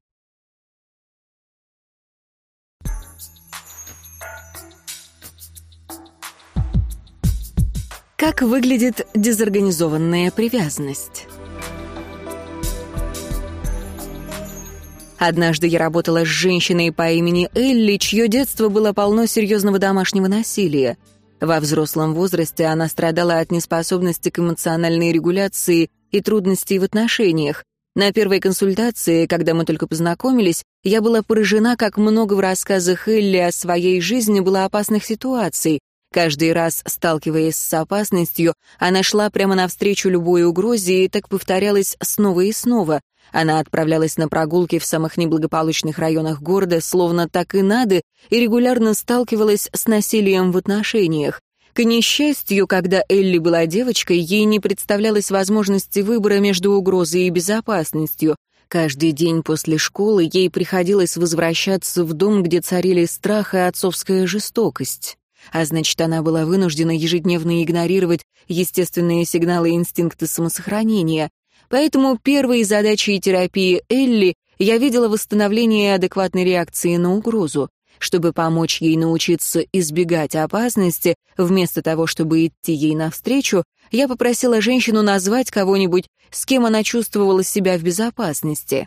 Как выглядит дезорганизованная привязанность? Однажды я работала с женщиной по имени Элли, чье детство было полно серьезного домашнего насилия. Во взрослом возрасте она страдала от неспособности к эмоциональной регуляции и трудностей в отношениях. На первой консультации, когда мы только познакомились, я была поражена, как много в рассказах Элли о своей жизни было опасных ситуаций. Каждый раз, сталкиваясь с опасностью, она шла прямо навстречу любой угрозе, и так повторялось снова и снова. Она отправлялась на прогулки в самых неблагополучных районах города, словно так и надо, и регулярно сталкивалась с насилием в отношениях. К несчастью, когда Элли была девочкой, ей не представлялось возможности выбора между угрозой и безопасностью. Каждый день после школы ей приходилось возвращаться в дом, где царили страх и отцовская жестокость. А значит, она была вынуждена ежедневно игнорировать естественные сигналы и инстинкты самосохранения. Поэтому первой задачей терапии Элли я видела восстановление адекватной реакции на угрозу. Чтобы помочь ей научиться избегать опасности, вместо того, чтобы идти ей навстречу, я попросила женщину назвать кого-нибудь, с кем она чувствовала себя в безопасности.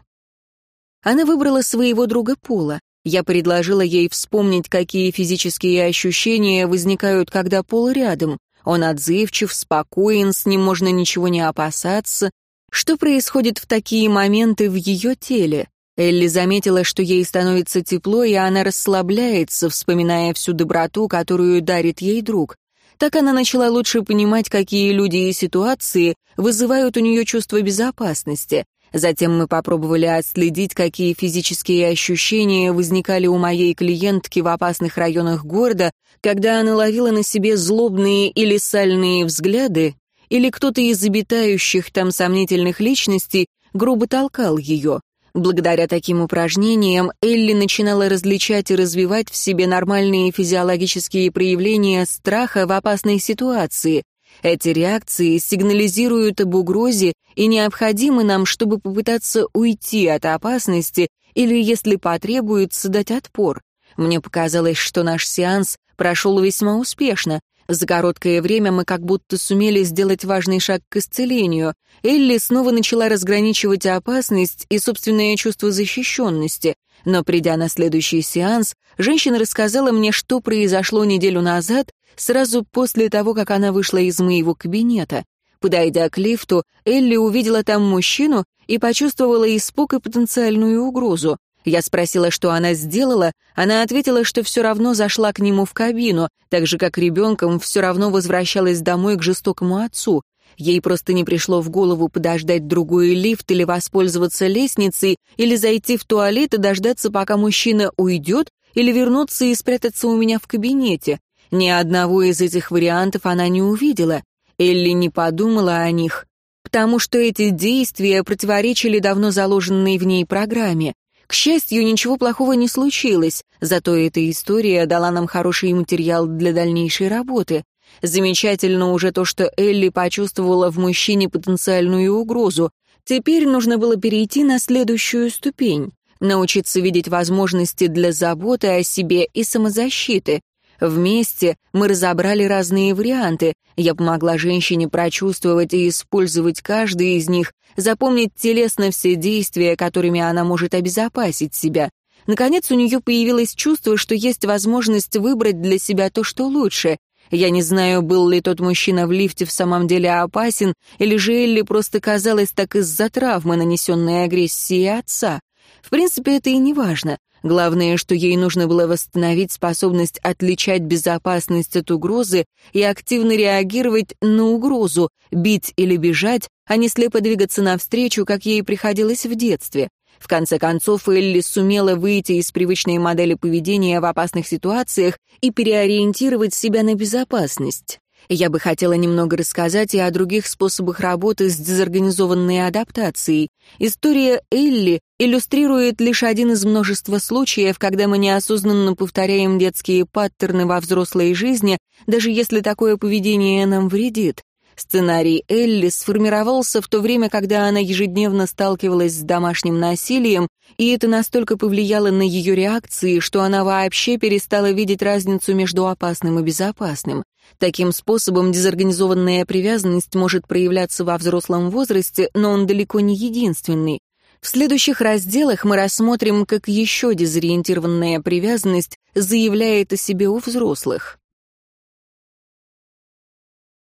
Она выбрала своего друга Пола. Я предложила ей вспомнить, какие физические ощущения возникают, когда Пол рядом. Он отзывчив, спокоен, с ним можно ничего не опасаться. Что происходит в такие моменты в ее теле? Элли заметила, что ей становится тепло, и она расслабляется, вспоминая всю доброту, которую дарит ей друг. Так она начала лучше понимать, какие люди и ситуации вызывают у нее чувство безопасности. Затем мы попробовали отследить, какие физические ощущения возникали у моей клиентки в опасных районах города, когда она ловила на себе злобные или сальные взгляды, или кто-то из обитающих там сомнительных личностей грубо толкал ее. Благодаря таким упражнениям Элли начинала различать и развивать в себе нормальные физиологические проявления страха в опасной ситуации. Эти реакции сигнализируют об угрозе и необходимы нам, чтобы попытаться уйти от опасности или, если потребуется, дать отпор. Мне показалось, что наш сеанс прошел весьма успешно. За короткое время мы как будто сумели сделать важный шаг к исцелению. Элли снова начала разграничивать опасность и собственное чувство защищенности. Но, придя на следующий сеанс, женщина рассказала мне, что произошло неделю назад, сразу после того, как она вышла из моего кабинета. Подойдя к лифту, Элли увидела там мужчину и почувствовала испуг и потенциальную угрозу. Я спросила, что она сделала, она ответила, что все равно зашла к нему в кабину, так же, как ребенком все равно возвращалась домой к жестокому отцу. Ей просто не пришло в голову подождать другой лифт или воспользоваться лестницей, или зайти в туалет и дождаться, пока мужчина уйдет, или вернуться и спрятаться у меня в кабинете. Ни одного из этих вариантов она не увидела. Элли не подумала о них, потому что эти действия противоречили давно заложенной в ней программе. К счастью, ничего плохого не случилось, зато эта история дала нам хороший материал для дальнейшей работы. Замечательно уже то, что Элли почувствовала в мужчине потенциальную угрозу. Теперь нужно было перейти на следующую ступень, научиться видеть возможности для заботы о себе и самозащиты. Вместе мы разобрали разные варианты. Я помогла женщине прочувствовать и использовать каждый из них, запомнить телесно все действия, которыми она может обезопасить себя. Наконец, у нее появилось чувство, что есть возможность выбрать для себя то, что лучше. Я не знаю, был ли тот мужчина в лифте в самом деле опасен, или же Элли просто казалась так из-за травмы, нанесенной агрессией отца. В принципе, это и не важно. Главное, что ей нужно было восстановить способность отличать безопасность от угрозы и активно реагировать на угрозу, бить или бежать, а не слепо двигаться навстречу, как ей приходилось в детстве. В конце концов, Элли сумела выйти из привычной модели поведения в опасных ситуациях и переориентировать себя на безопасность. Я бы хотела немного рассказать и о других способах работы с дезорганизованной адаптацией. История Элли иллюстрирует лишь один из множества случаев, когда мы неосознанно повторяем детские паттерны во взрослой жизни, даже если такое поведение нам вредит. Сценарий Элли сформировался в то время, когда она ежедневно сталкивалась с домашним насилием, и это настолько повлияло на ее реакции, что она вообще перестала видеть разницу между опасным и безопасным. Таким способом дезорганизованная привязанность может проявляться во взрослом возрасте, но он далеко не единственный. В следующих разделах мы рассмотрим, как еще дезориентированная привязанность заявляет о себе у взрослых.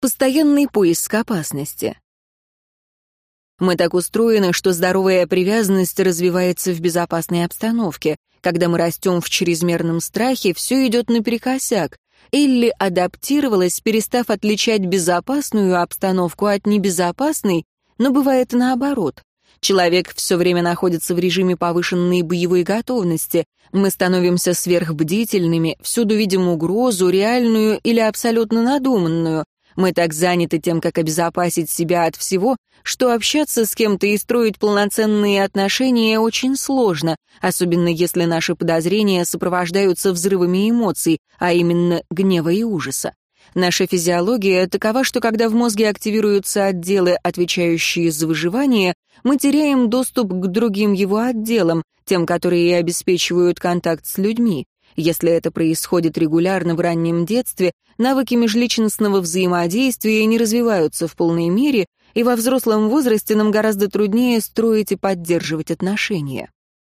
Постоянный поиск опасности. Мы так устроены, что здоровая привязанность развивается в безопасной обстановке. Когда мы растем в чрезмерном страхе, все идет наперекосяк. Элли адаптировалась, перестав отличать безопасную обстановку от небезопасной, но бывает наоборот. Человек все время находится в режиме повышенной боевой готовности. Мы становимся сверхбдительными, всюду видим угрозу, реальную или абсолютно надуманную. Мы так заняты тем, как обезопасить себя от всего, что общаться с кем-то и строить полноценные отношения очень сложно, особенно если наши подозрения сопровождаются взрывами эмоций, а именно гнева и ужаса. Наша физиология такова, что когда в мозге активируются отделы, отвечающие за выживание, мы теряем доступ к другим его отделам, тем, которые обеспечивают контакт с людьми. Если это происходит регулярно в раннем детстве, навыки межличностного взаимодействия не развиваются в полной мере, и во взрослом возрасте нам гораздо труднее строить и поддерживать отношения.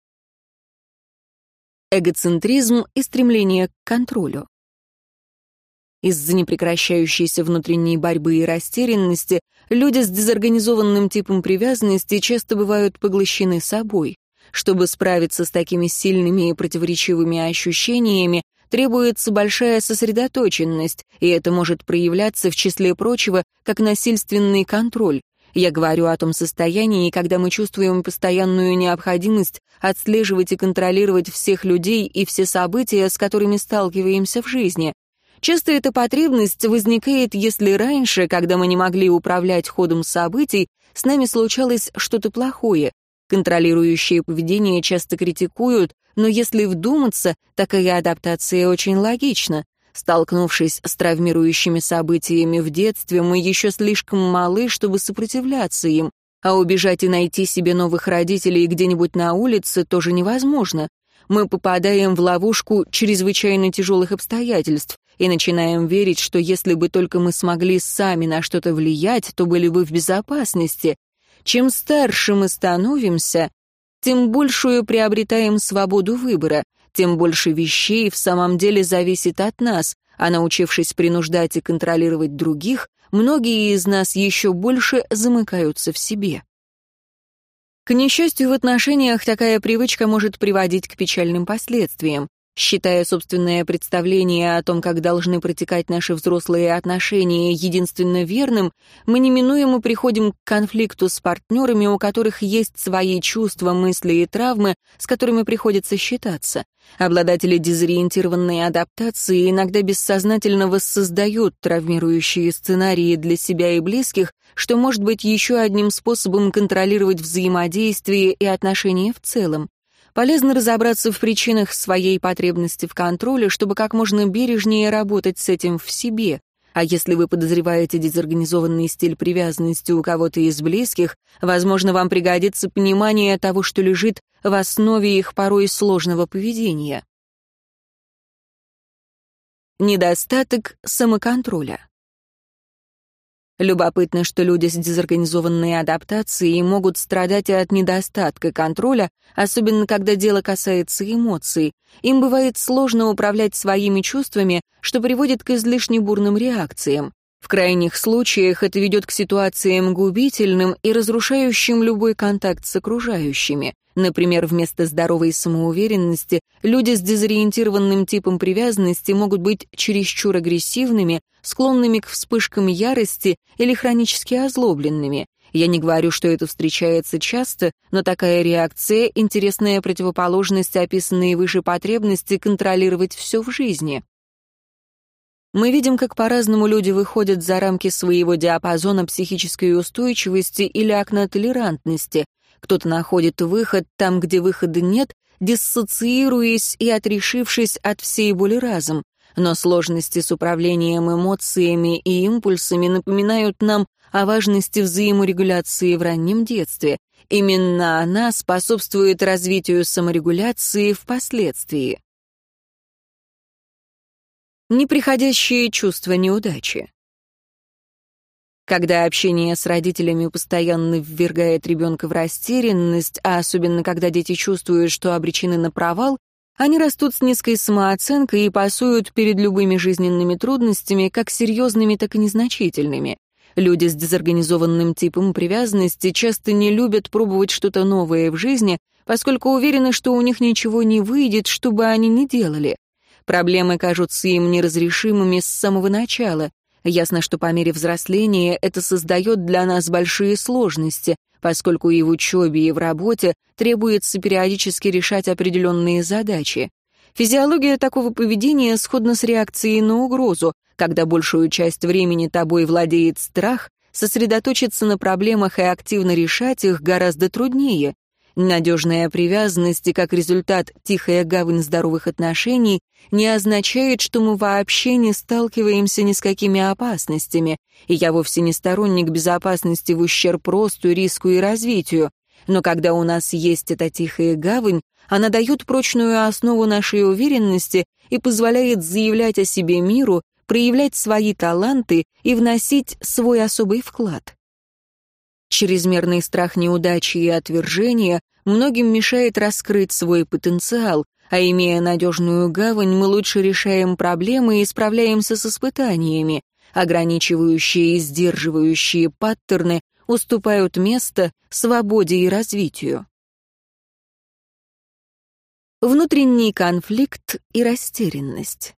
Эгоцентризм и стремление к контролю. Из-за непрекращающейся внутренней борьбы и растерянности люди с дезорганизованным типом привязанности часто бывают поглощены собой. Чтобы справиться с такими сильными и противоречивыми ощущениями, требуется большая сосредоточенность, и это может проявляться, в числе прочего, как насильственный контроль. Я говорю о том состоянии, когда мы чувствуем постоянную необходимость отслеживать и контролировать всех людей и все события, с которыми сталкиваемся в жизни. Часто эта потребность возникает, если раньше, когда мы не могли управлять ходом событий, с нами случалось что-то плохое. Контролирующие поведение часто критикуют, но если вдуматься, такая адаптация очень логична. Столкнувшись с травмирующими событиями в детстве, мы еще слишком малы, чтобы сопротивляться им, а убежать и найти себе новых родителей где-нибудь на улице тоже невозможно. Мы попадаем в ловушку чрезвычайно тяжелых обстоятельств и начинаем верить, что если бы только мы смогли сами на что-то влиять, то были бы в безопасности. Чем старше мы становимся, тем большую приобретаем свободу выбора, тем больше вещей в самом деле зависит от нас, а научившись принуждать и контролировать других, многие из нас еще больше замыкаются в себе. К несчастью, в отношениях такая привычка может приводить к печальным последствиям. Считая собственное представление о том, как должны протекать наши взрослые отношения, единственно верным, мы неминуемо приходим к конфликту с партнерами, у которых есть свои чувства, мысли и травмы, с которыми приходится считаться. Обладатели дезориентированной адаптации иногда бессознательно воссоздают травмирующие сценарии для себя и близких, что может быть еще одним способом контролировать взаимодействие и отношения в целом. Полезно разобраться в причинах своей потребности в контроле, чтобы как можно бережнее работать с этим в себе. А если вы подозреваете дезорганизованный стиль привязанности у кого-то из близких, возможно, вам пригодится понимание того, что лежит в основе их порой сложного поведения. Недостаток самоконтроля. Любопытно, что люди с дезорганизованной адаптацией могут страдать от недостатка контроля, особенно когда дело касается эмоций. Им бывает сложно управлять своими чувствами, что приводит к излишне бурным реакциям. В крайних случаях это ведет к ситуациям губительным и разрушающим любой контакт с окружающими. Например, вместо здоровой самоуверенности люди с дезориентированным типом привязанности могут быть чересчур агрессивными, склонными к вспышкам ярости или хронически озлобленными. Я не говорю, что это встречается часто, но такая реакция — интересная противоположность описанной выше потребности контролировать все в жизни. Мы видим, как по-разному люди выходят за рамки своего диапазона психической устойчивости или окна толерантности. Кто-то находит выход там, где выхода нет, диссоциируясь и отрешившись от всей боли разом. Но сложности с управлением эмоциями и импульсами напоминают нам о важности взаиморегуляции в раннем детстве. Именно она способствует развитию саморегуляции впоследствии. Неприходящее чувство неудачи. Когда общение с родителями постоянно ввергает ребенка в растерянность, а особенно когда дети чувствуют, что обречены на провал, Они растут с низкой самооценкой и пасуют перед любыми жизненными трудностями, как серьезными, так и незначительными. Люди с дезорганизованным типом привязанности часто не любят пробовать что-то новое в жизни, поскольку уверены, что у них ничего не выйдет, что бы они ни делали. Проблемы кажутся им неразрешимыми с самого начала. Ясно, что по мере взросления это создает для нас большие сложности, поскольку и в учебе, и в работе требуется периодически решать определенные задачи. Физиология такого поведения сходна с реакцией на угрозу. Когда большую часть времени тобой владеет страх, сосредоточиться на проблемах и активно решать их гораздо труднее. Надежная привязанность и, как результат, тихая гавань здоровых отношений не означает, что мы вообще не сталкиваемся ни с какими опасностями, и я вовсе не сторонник безопасности в ущерб росту, риску и развитию. Но когда у нас есть эта тихая гавань, она дает прочную основу нашей уверенности и позволяет заявлять о себе миру, проявлять свои таланты и вносить свой особый вклад. Чрезмерный страх неудачи и отвержения многим мешает раскрыть свой потенциал, а имея надежную гавань, мы лучше решаем проблемы и справляемся с испытаниями. Ограничивающие и сдерживающие паттерны уступают место свободе и развитию. Внутренний конфликт и растерянность.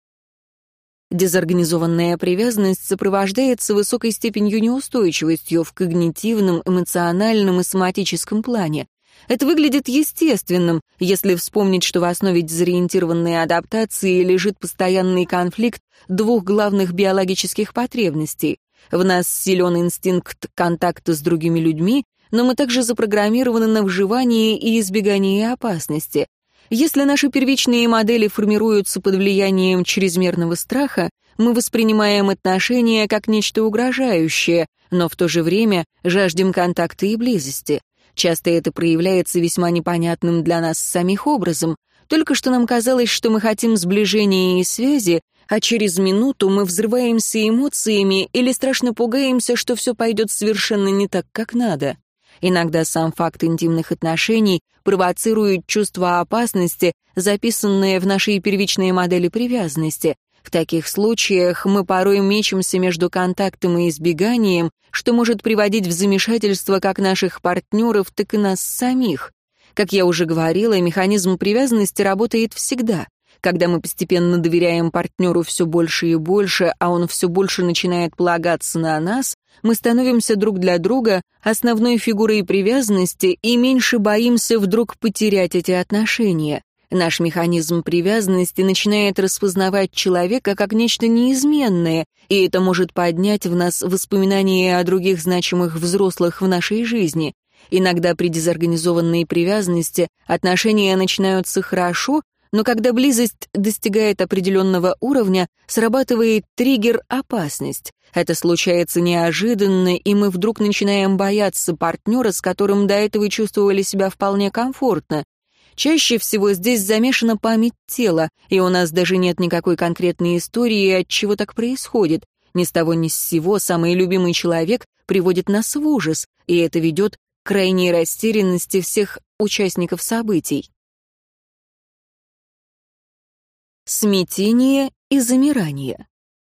Дезорганизованная привязанность сопровождается высокой степенью неустойчивостью в когнитивном, эмоциональном и соматическом плане. Это выглядит естественным, если вспомнить, что в основе дезориентированной адаптации лежит постоянный конфликт двух главных биологических потребностей. В нас силен инстинкт контакта с другими людьми, но мы также запрограммированы на выживание и избегание опасности. Если наши первичные модели формируются под влиянием чрезмерного страха, мы воспринимаем отношения как нечто угрожающее, но в то же время жаждем контакта и близости. Часто это проявляется весьма непонятным для нас самих образом. Только что нам казалось, что мы хотим сближения и связи, а через минуту мы взрываемся эмоциями или страшно пугаемся, что все пойдет совершенно не так, как надо. Иногда сам факт интимных отношений провоцирует чувство опасности, записанное в нашей первичной модели привязанности. В таких случаях мы порой мечемся между контактом и избеганием, что может приводить в замешательство как наших партнеров, так и нас самих. Как я уже говорила, механизм привязанности работает всегда. Когда мы постепенно доверяем партнеру все больше и больше, а он все больше начинает полагаться на нас, мы становимся друг для друга основной фигурой привязанности и меньше боимся вдруг потерять эти отношения. Наш механизм привязанности начинает распознавать человека как нечто неизменное, и это может поднять в нас воспоминания о других значимых взрослых в нашей жизни. Иногда при дезорганизованной привязанности отношения начинаются хорошо, но когда близость достигает определенного уровня, срабатывает триггер «опасность». Это случается неожиданно, и мы вдруг начинаем бояться партнера, с которым до этого чувствовали себя вполне комфортно. Чаще всего здесь замешана память тела, и у нас даже нет никакой конкретной истории, от чего так происходит. Ни с того ни с сего самый любимый человек приводит нас в ужас, и это ведет к крайней растерянности всех участников событий. Смятение и замирание.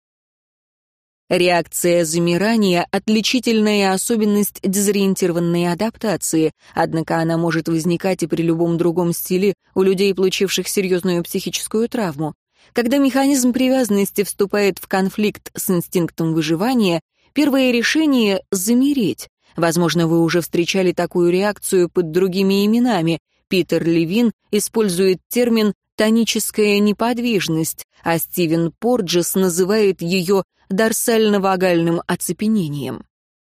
Реакция замирания — отличительная особенность дезориентированной адаптации, однако она может возникать и при любом другом стиле у людей, получивших серьезную психическую травму. Когда механизм привязанности вступает в конфликт с инстинктом выживания, первое решение — замереть. Возможно, вы уже встречали такую реакцию под другими именами. Питер Левин использует термин «тоническая неподвижность», а Стивен Порджес называет ее дорсально-вагальным оцепенением.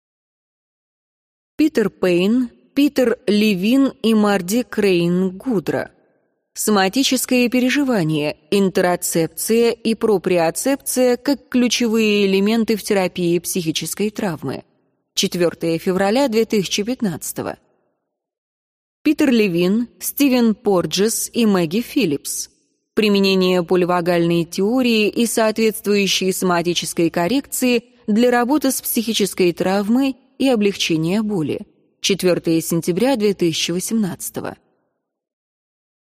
Питер Пейн, Питер Левин и Марди Крейн-Гудро. Соматическое переживание, интероцепция и проприоцепция как ключевые элементы в терапии психической травмы. 4 февраля 2015. Питер Левин, Стивен Порджес и Мэгги Филлипс. Применение поливагальной теории и соответствующей соматической коррекции для работы с психической травмой и облегчения боли. 4 сентября 2018.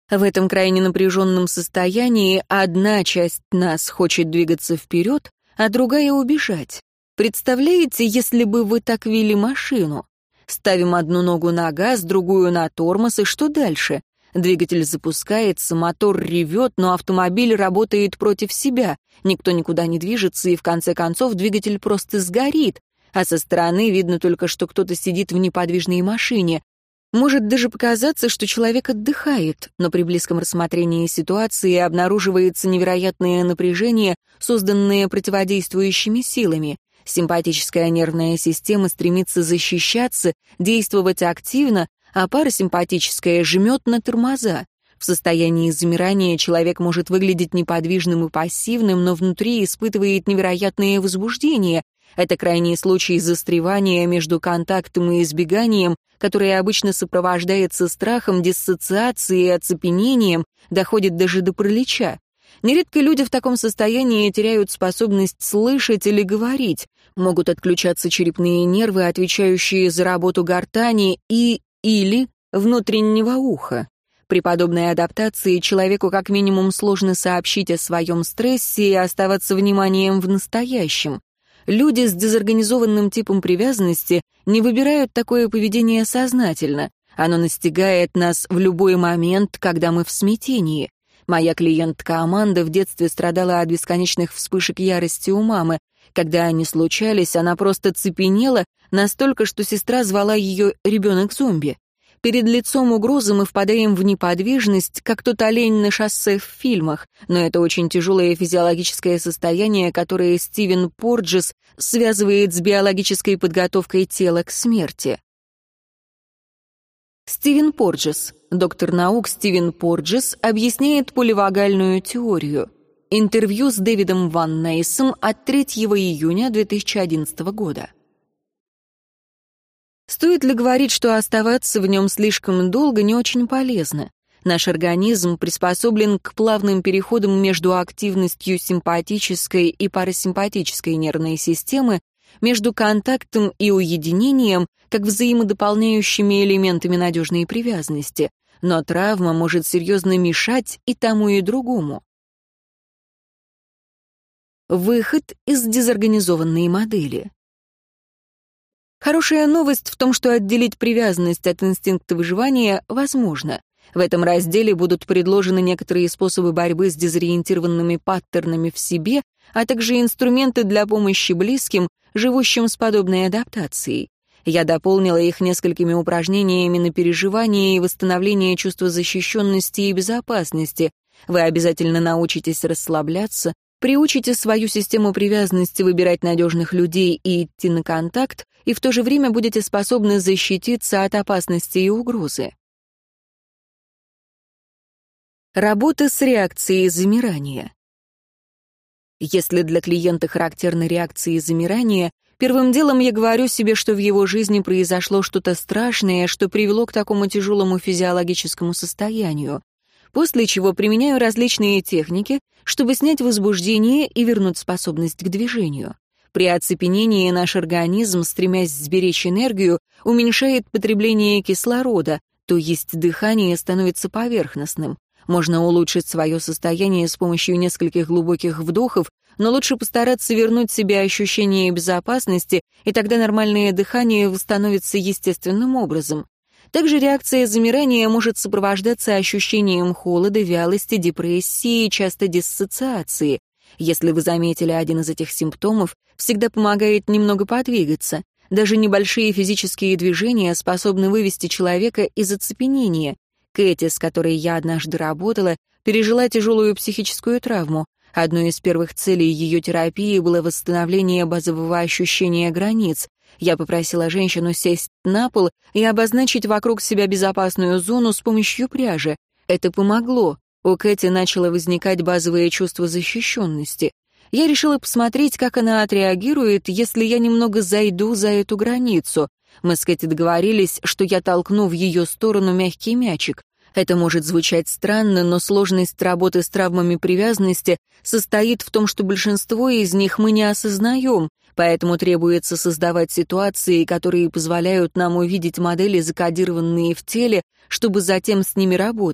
В этом крайне напряженном состоянии одна часть нас хочет двигаться вперед, а другая — убежать. Представляете, если бы вы так вели машину? Ставим одну ногу на газ, другую на тормоз, и что дальше? Двигатель запускается, мотор ревет, но автомобиль работает против себя. Никто никуда не движется, и в конце концов двигатель просто сгорит. А со стороны видно только, что кто-то сидит в неподвижной машине. Может даже показаться, что человек отдыхает, но при близком рассмотрении ситуации обнаруживается невероятное напряжение, созданное противодействующими силами. Симпатическая нервная система стремится защищаться, действовать активно, а парасимпатическая жмет на тормоза. В состоянии замирания человек может выглядеть неподвижным и пассивным, но внутри испытывает невероятное возбуждение. Это крайний случай застревания между контактом и избеганием, которое обычно сопровождается страхом, диссоциацией и оцепенением, доходит даже до паралича. Нередко люди в таком состоянии теряют способность слышать или говорить, могут отключаться черепные нервы, отвечающие за работу гортани или внутреннего уха. При подобной адаптации человеку как минимум сложно сообщить о своем стрессе и оставаться вниманием в настоящем. Люди с дезорганизованным типом привязанности не выбирают такое поведение сознательно. Оно настигает нас в любой момент, когда мы в смятении. Моя клиентка Аманда в детстве страдала от бесконечных вспышек ярости у мамы. Когда они случались, она просто цепенела настолько, что сестра звала ее «ребенок-зомби». Перед лицом угрозы мы впадаем в неподвижность, как тот олень на шоссе в фильмах, но это очень тяжелое физиологическое состояние, которое Стивен Порджес связывает с биологической подготовкой тела к смерти. Стивен Порджес, доктор наук Стивен Порджес, объясняет поливагальную теорию. Интервью с Дэвидом Ван Нейсом от 3 июня 2011 года. Стоит ли говорить, что оставаться в нем слишком долго не очень полезно? Наш организм приспособлен к плавным переходам между активностью симпатической и парасимпатической нервной системы, между контактом и уединением, как взаимодополняющими элементами надежной привязанности, но травма может серьезно мешать и тому, и другому. Выход из дезорганизованной модели. Хорошая новость в том, что отделить привязанность от инстинкта выживания возможно. В этом разделе будут предложены некоторые способы борьбы с дезориентированными паттернами в себе, а также инструменты для помощи близким, живущим с подобной адаптацией. Я дополнила их несколькими упражнениями на переживание и восстановление чувства защищенности и безопасности. Вы обязательно научитесь расслабляться, приучите свою систему привязанности выбирать надежных людей и идти на контакт, и в то же время будете способны защититься от опасности и угрозы. Работа с реакцией замирания. Если для клиента характерны реакции замирания, первым делом я говорю себе, что в его жизни произошло что-то страшное, что привело к такому тяжелому физиологическому состоянию, после чего применяю различные техники, чтобы снять возбуждение и вернуть способность к движению. При оцепенении наш организм, стремясь сберечь энергию, уменьшает потребление кислорода, то есть дыхание становится поверхностным. Можно улучшить свое состояние с помощью нескольких глубоких вдохов, но лучше постараться вернуть себе ощущение безопасности, и тогда нормальное дыхание восстановится естественным образом. Также реакция замирания может сопровождаться ощущением холода, вялости, депрессии и часто диссоциации. Если вы заметили один из этих симптомов, всегда помогает немного подвигаться. Даже небольшие физические движения способны вывести человека из оцепенения. Кэти, с которой я однажды работала, пережила тяжелую психическую травму. Одной из первых целей ее терапии было восстановление базового ощущения границ. Я попросила женщину сесть на пол и обозначить вокруг себя безопасную зону с помощью пряжи. Это помогло. У Кэти начало возникать базовое чувство защищенности. Я решила посмотреть, как она отреагирует, если я немного зайду за эту границу. Мы с Кэти договорились, что я толкну в ее сторону мягкий мячик. Это может звучать странно, но сложность работы с травмами привязанности состоит в том, что большинство из них мы не осознаем, поэтому требуется создавать ситуации, которые позволяют нам увидеть модели, закодированные в теле, чтобы затем с ними работать.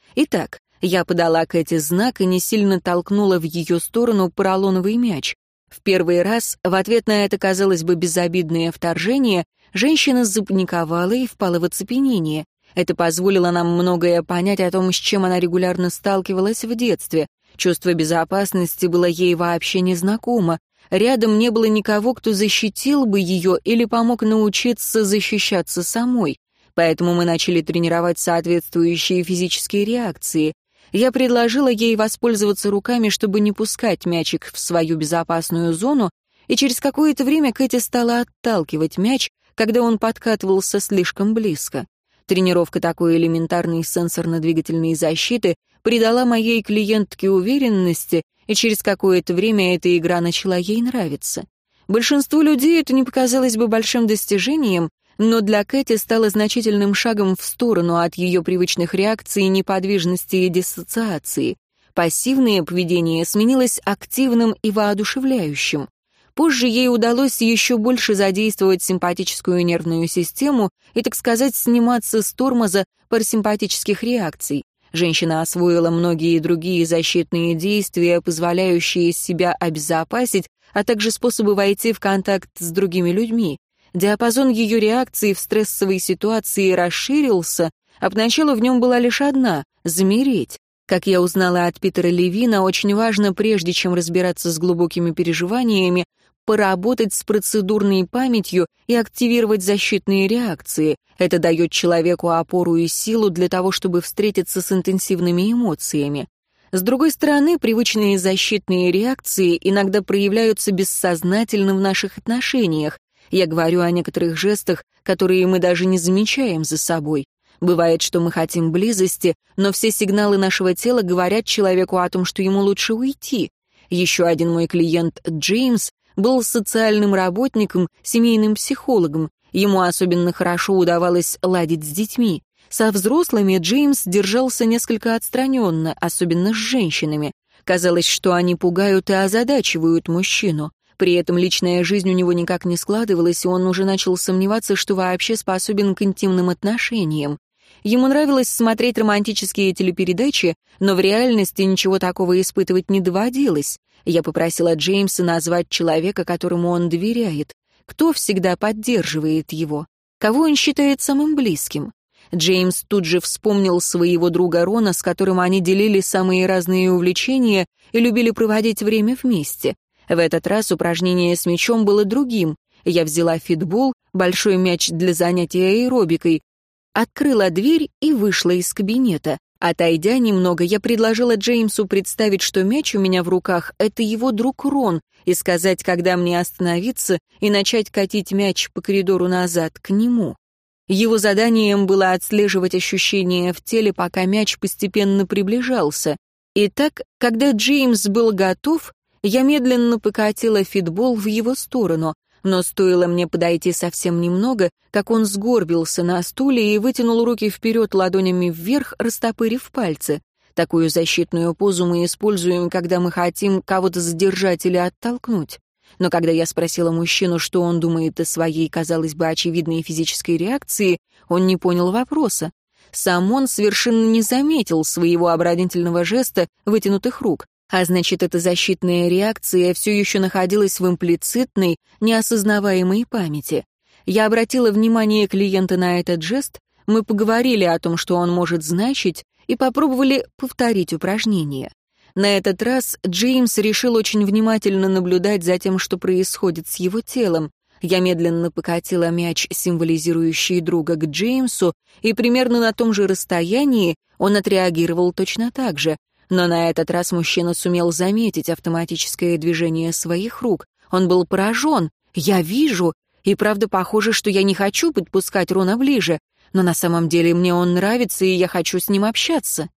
Итак, я подала Кэти знак и не сильно толкнула в ее сторону поролоновый мяч. В первый раз, в ответ на это, казалось бы, безобидное вторжение, женщина запаниковала и впала в оцепенение. Это позволило нам многое понять о том, с чем она регулярно сталкивалась в детстве. Чувство безопасности было ей вообще незнакомо. Рядом не было никого, кто защитил бы ее или помог научиться защищаться самой. Поэтому мы начали тренировать соответствующие физические реакции. Я предложила ей воспользоваться руками, чтобы не пускать мячик в свою безопасную зону, и через какое-то время Кэти стала отталкивать мяч, когда он подкатывался слишком близко. Тренировка такой элементарной сенсорно-двигательной защиты придала моей клиентке уверенности, и через какое-то время эта игра начала ей нравиться. Большинству людей это не показалось бы большим достижением, но для Кэти стало значительным шагом в сторону от ее привычных реакций неподвижности и диссоциации. Пассивное поведение сменилось активным и воодушевляющим. Позже ей удалось еще больше задействовать симпатическую нервную систему и, так сказать, сниматься с тормоза парасимпатических реакций. Женщина освоила многие другие защитные действия, позволяющие себя обезопасить, а также способы войти в контакт с другими людьми. Диапазон ее реакций в стрессовой ситуации расширился, а поначалу в нем была лишь одна — замереть. Как я узнала от Питера Левина, очень важно, прежде чем разбираться с глубокими переживаниями, поработать с процедурной памятью и активировать защитные реакции. Это дает человеку опору и силу для того, чтобы встретиться с интенсивными эмоциями. С другой стороны, привычные защитные реакции иногда проявляются бессознательно в наших отношениях. Я говорю о некоторых жестах, которые мы даже не замечаем за собой. Бывает, что мы хотим близости, но все сигналы нашего тела говорят человеку о том, что ему лучше уйти. Еще один мой клиент, Джеймс, был социальным работником, семейным психологом. Ему особенно хорошо удавалось ладить с детьми. Со взрослыми Джеймс держался несколько отстраненно, особенно с женщинами. Казалось, что они пугают и озадачивают мужчину. При этом личная жизнь у него никак не складывалась, и он уже начал сомневаться, что вообще способен к интимным отношениям. Ему нравилось смотреть романтические телепередачи, но в реальности ничего такого испытывать не доводилось. Я попросила Джеймса назвать человека, которому он доверяет. Кто всегда поддерживает его? Кого он считает самым близким? Джеймс тут же вспомнил своего друга Рона, с которым они делили самые разные увлечения и любили проводить время вместе. В этот раз упражнение с мячом было другим. Я взяла фитбол, большой мяч для занятия аэробикой, открыла дверь и вышла из кабинета. Отойдя немного, я предложила Джеймсу представить, что мяч у меня в руках — это его друг Рон, и сказать, когда мне остановиться и начать катить мяч по коридору назад к нему. Его заданием было отслеживать ощущения в теле, пока мяч постепенно приближался. Итак, когда Джеймс был готов, я медленно покатила фитбол в его сторону, но стоило мне подойти совсем немного, как он сгорбился на стуле и вытянул руки вперед ладонями вверх, растопырив пальцы. Такую защитную позу мы используем, когда мы хотим кого-то задержать или оттолкнуть. Но когда я спросила мужчину, что он думает о своей, казалось бы, очевидной физической реакции, он не понял вопроса. Сам он совершенно не заметил своего оборонительного жеста вытянутых рук. А значит, эта защитная реакция все еще находилась в имплицитной, неосознаваемой памяти. Я обратила внимание клиента на этот жест, мы поговорили о том, что он может значить, и попробовали повторить упражнение. На этот раз Джеймс решил очень внимательно наблюдать за тем, что происходит с его телом. Я медленно покатила мяч, символизирующий друга, к Джеймсу, и примерно на том же расстоянии он отреагировал точно так же. Но на этот раз мужчина сумел заметить автоматическое движение своих рук. Он был поражен. «Я вижу. И правда похоже, что я не хочу подпускать Рона ближе. Но на самом деле мне он нравится, и я хочу с ним общаться».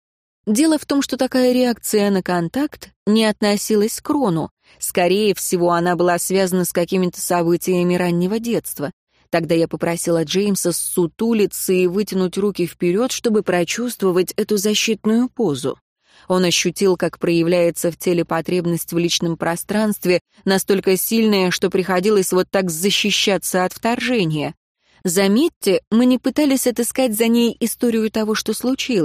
Дело в том, что такая реакция на контакт не относилась к Рону. Скорее всего, она была связана с какими-то событиями раннего детства. Тогда я попросила Джеймса ссутулиться и вытянуть руки вперед, чтобы прочувствовать эту защитную позу. Он ощутил, как проявляется в теле потребность в личном пространстве, настолько сильная, что приходилось вот так защищаться от вторжения. Заметьте, мы не пытались отыскать за ней историю того, что случилось.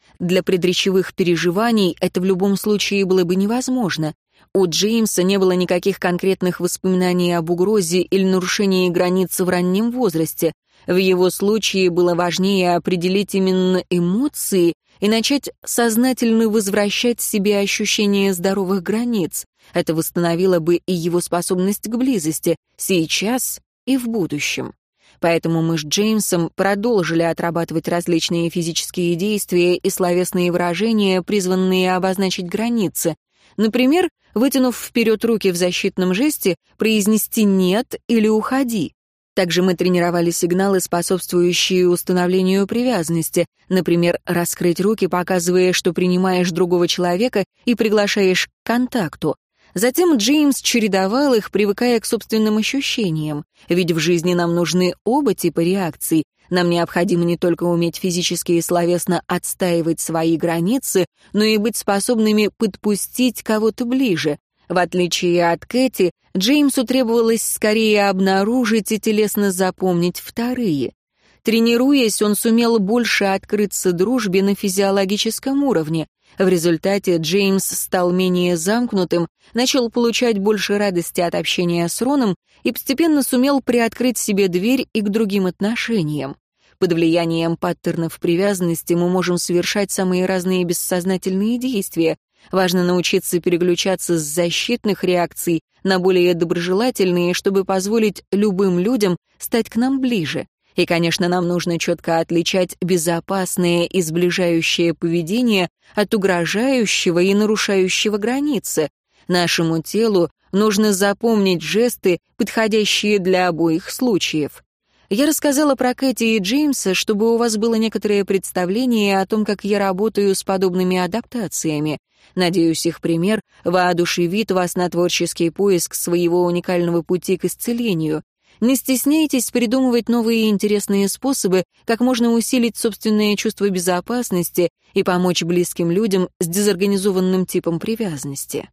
Для предречевых переживаний это в любом случае было бы невозможно. У Джеймса не было никаких конкретных воспоминаний об угрозе или нарушении границ в раннем возрасте. В его случае было важнее определить именно эмоции и начать сознательно возвращать себе ощущение здоровых границ. Это восстановило бы и его способность к близости сейчас и в будущем. Поэтому мы с Джеймсом продолжили отрабатывать различные физические действия и словесные выражения, призванные обозначить границы. Например, вытянув вперед руки в защитном жесте, произнести «нет» или «уходи». Также мы тренировали сигналы, способствующие установлению привязанности, например, раскрыть руки, показывая, что принимаешь другого человека и приглашаешь к контакту. Затем Джеймс чередовал их, привыкая к собственным ощущениям. Ведь в жизни нам нужны оба типа реакций. Нам необходимо не только уметь физически и словесно отстаивать свои границы, но и быть способными подпустить кого-то ближе. В отличие от Кэти, Джеймсу требовалось скорее обнаружить и телесно запомнить вторые. Тренируясь, он сумел больше открыться дружбе на физиологическом уровне. В результате Джеймс стал менее замкнутым, начал получать больше радости от общения с Роном и постепенно сумел приоткрыть себе дверь и к другим отношениям. Под влиянием паттернов привязанности мы можем совершать самые разные бессознательные действия. Важно научиться переключаться с защитных реакций на более доброжелательные, чтобы позволить любым людям стать к нам ближе. И, конечно, нам нужно четко отличать безопасное и сближающее поведение от угрожающего и нарушающего границы. Нашему телу нужно запомнить жесты, подходящие для обоих случаев. Я рассказала про Кэти и Джеймса, чтобы у вас было некоторое представление о том, как я работаю с подобными адаптациями. Надеюсь, их пример воодушевит вас на творческий поиск своего уникального пути к исцелению. Не стесняйтесь придумывать новые интересные способы, как можно усилить собственное чувство безопасности и помочь близким людям с дезорганизованным типом привязанности.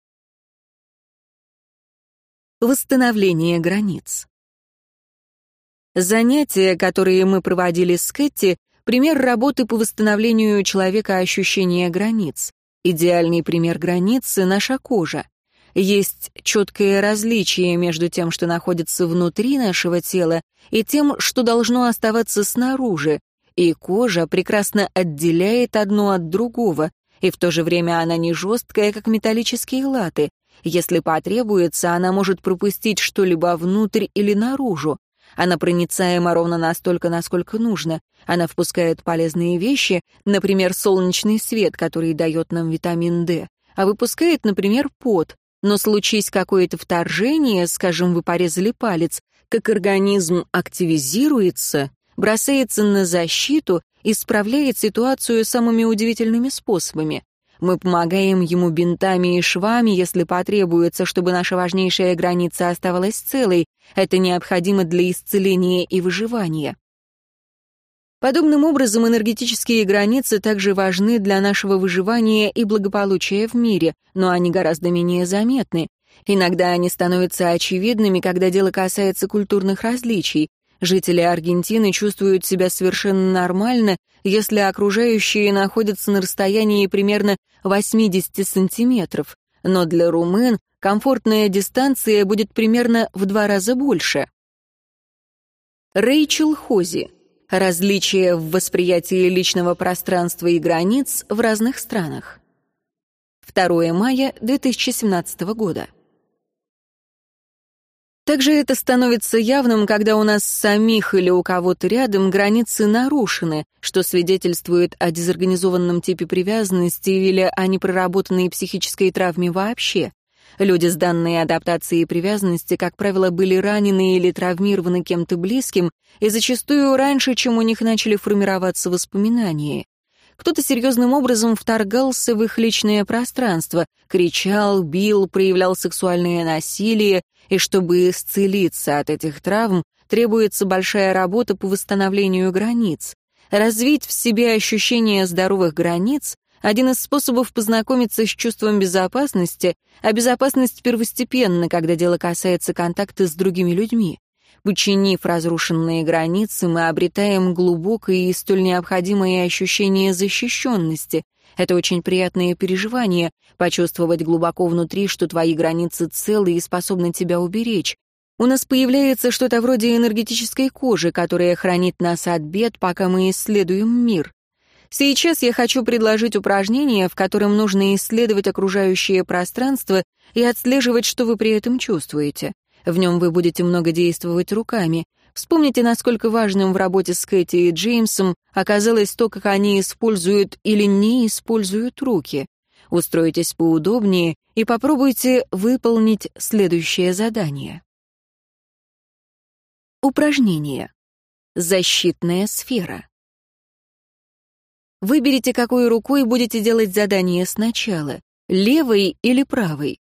Восстановление границ. Занятия, которые мы проводили с Кэти, пример работы по восстановлению у человека ощущения границ. Идеальный пример границы — наша кожа. Есть четкое различие между тем, что находится внутри нашего тела, и тем, что должно оставаться снаружи, и кожа прекрасно отделяет одно от другого, и в то же время она не жесткая, как металлические латы. Если потребуется, она может пропустить что-либо внутрь или наружу. Она проницаема ровно настолько, насколько нужно. Она впускает полезные вещи, например, солнечный свет, который дает нам витамин D, а выпускает, например, пот. Но случись какое-то вторжение, скажем, вы порезали палец, как организм активизируется, бросается на защиту и исправляет ситуацию самыми удивительными способами. Мы помогаем ему бинтами и швами, если потребуется, чтобы наша важнейшая граница оставалась целой. Это необходимо для исцеления и выживания. Подобным образом, энергетические границы также важны для нашего выживания и благополучия в мире, но они гораздо менее заметны. Иногда они становятся очевидными, когда дело касается культурных различий. Жители Аргентины чувствуют себя совершенно нормально, если окружающие находятся на расстоянии примерно 80 сантиметров, но для румын комфортная дистанция будет примерно в 2 раза больше. Рэйчел Хози. Различия в восприятии личного пространства и границ в разных странах. 2 мая 2017 года. Также это становится явным, когда у нас самих или у кого-то рядом границы нарушены, что свидетельствует о дезорганизованном типе привязанности или о непроработанной психической травме вообще. Люди с данной адаптацией привязанности, как правило, были ранены или травмированы кем-то близким, и зачастую раньше, чем у них начали формироваться воспоминания. Кто-то серьезным образом вторгался в их личное пространство, кричал, бил, проявлял сексуальное насилие, и чтобы исцелиться от этих травм, требуется большая работа по восстановлению границ. Развить в себе ощущение здоровых границ — один из способов познакомиться с чувством безопасности, а безопасность первостепенна, когда дело касается контакта с другими людьми. Починив разрушенные границы, мы обретаем глубокое и столь необходимое ощущение защищенности. Это очень приятное переживание — почувствовать глубоко внутри, что твои границы целы и способны тебя уберечь. У нас появляется что-то вроде энергетической кожи, которая хранит нас от бед, пока мы исследуем мир. Сейчас я хочу предложить упражнение, в котором нужно исследовать окружающее пространство и отслеживать, что вы при этом чувствуете. В нем вы будете много действовать руками. Вспомните, насколько важным в работе с Кэти и Джеймсом оказалось то, как они используют или не используют руки. Устройтесь поудобнее и попробуйте выполнить следующее задание. Упражнение. Защитная сфера. Выберите, какой рукой будете делать задание сначала, левой или правой.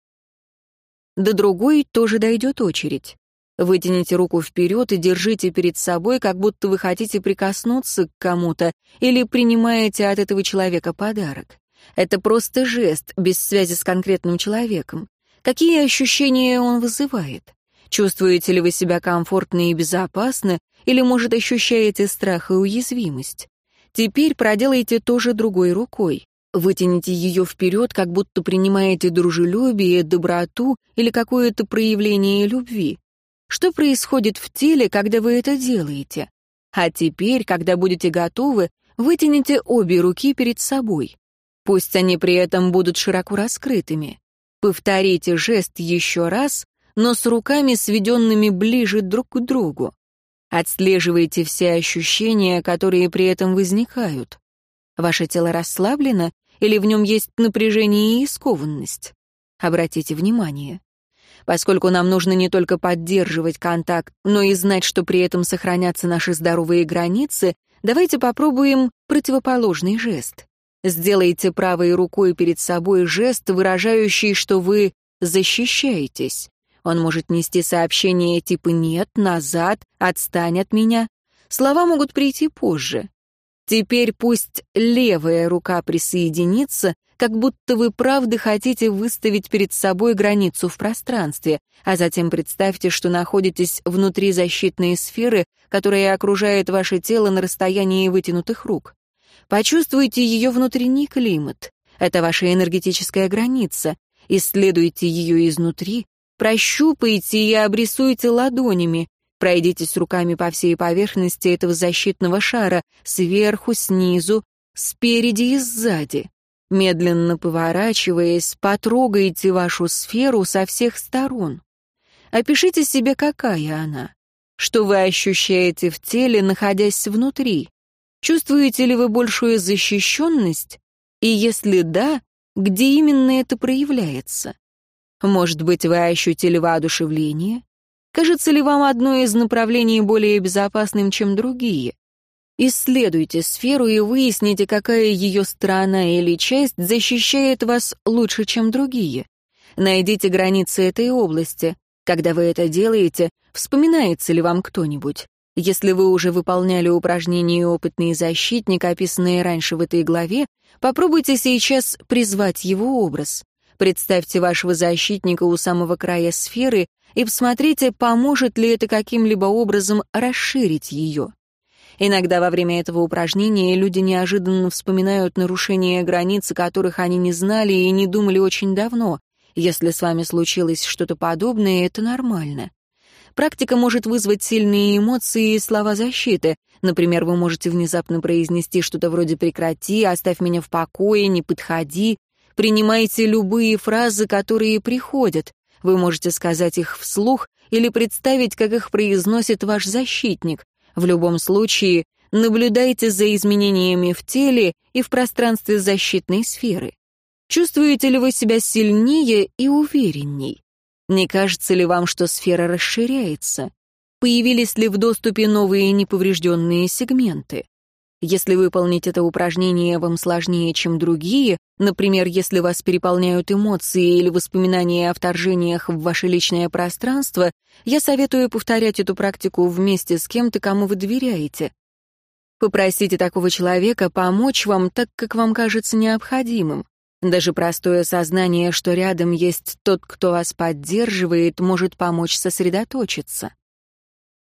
До другой тоже дойдет очередь. Вытяните руку вперед и держите перед собой, как будто вы хотите прикоснуться к кому-то или принимаете от этого человека подарок. Это просто жест, без связи с конкретным человеком. Какие ощущения он вызывает? Чувствуете ли вы себя комфортно и безопасно, или, может, ощущаете страх и уязвимость? Теперь проделайте то же другой рукой. Вытяните ее вперед, как будто принимаете дружелюбие, доброту или какое-то проявление любви. Что происходит в теле, когда вы это делаете? А теперь, когда будете готовы, вытяните обе руки перед собой. Пусть они при этом будут широко раскрытыми. Повторите жест еще раз, но с руками, сведенными ближе друг к другу. Отслеживайте все ощущения, которые при этом возникают. Ваше тело расслаблено или в нем есть напряжение и скованность? Обратите внимание. Поскольку нам нужно не только поддерживать контакт, но и знать, что при этом сохранятся наши здоровые границы, давайте попробуем противоположный жест. Сделайте правой рукой перед собой жест, выражающий, что вы защищаетесь. Он может нести сообщение типа «нет», «назад», «отстань от меня». Слова могут прийти позже. Теперь пусть левая рука присоединится, как будто вы правда хотите выставить перед собой границу в пространстве, а затем представьте, что находитесь внутри защитной сферы, которая окружает ваше тело на расстоянии вытянутых рук. Почувствуйте ее внутренний климат. Это ваша энергетическая граница. Исследуйте ее изнутри, прощупайте и обрисуйте ладонями. Пройдитесь руками по всей поверхности этого защитного шара, сверху, снизу, спереди и сзади. Медленно поворачиваясь, потрогайте вашу сферу со всех сторон. Опишите себе, какая она. Что вы ощущаете в теле, находясь внутри? Чувствуете ли вы большую защищенность? И если да, где именно это проявляется? Может быть, вы ощутили воодушевление? Кажется ли вам одно из направлений более безопасным, чем другие? Исследуйте сферу и выясните, какая ее сторона или часть защищает вас лучше, чем другие. Найдите границы этой области. Когда вы это делаете, вспоминается ли вам кто-нибудь? Если вы уже выполняли упражнение «Опытный защитник», описанное раньше в этой главе, попробуйте сейчас призвать его образ. Представьте вашего защитника у самого края сферы и посмотрите, поможет ли это каким-либо образом расширить ее. Иногда во время этого упражнения люди неожиданно вспоминают нарушения границ, о которых они не знали и не думали очень давно. Если с вами случилось что-то подобное, это нормально. Практика может вызвать сильные эмоции и слова защиты. Например, вы можете внезапно произнести что-то вроде «прекрати», «оставь меня в покое», «не подходи». Принимайте любые фразы, которые приходят. Вы можете сказать их вслух или представить, как их произносит ваш защитник. В любом случае, наблюдайте за изменениями в теле и в пространстве защитной сферы. Чувствуете ли вы себя сильнее и уверенней? Не кажется ли вам, что сфера расширяется? Появились ли в доступе новые неповрежденные сегменты? Если выполнить это упражнение вам сложнее, чем другие, например, если вас переполняют эмоции или воспоминания о вторжениях в ваше личное пространство, я советую повторять эту практику вместе с кем-то, кому вы доверяете. Попросите такого человека помочь вам так, как вам кажется необходимым. Даже простое сознание, что рядом есть тот, кто вас поддерживает, может помочь сосредоточиться.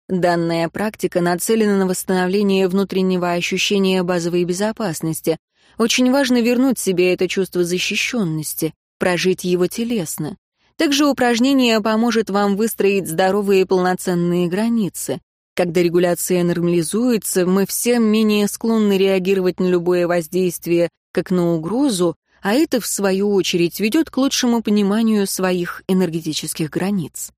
Данная практика нацелена на восстановление внутреннего ощущения базовой безопасности. Очень важно вернуть себе это чувство защищенности, прожить его телесно. Также упражнение поможет вам выстроить здоровые и полноценные границы. Когда регуляция нормализуется, мы все менее склонны реагировать на любое воздействие как на угрозу, а это, в свою очередь, ведет к лучшему пониманию своих энергетических границ.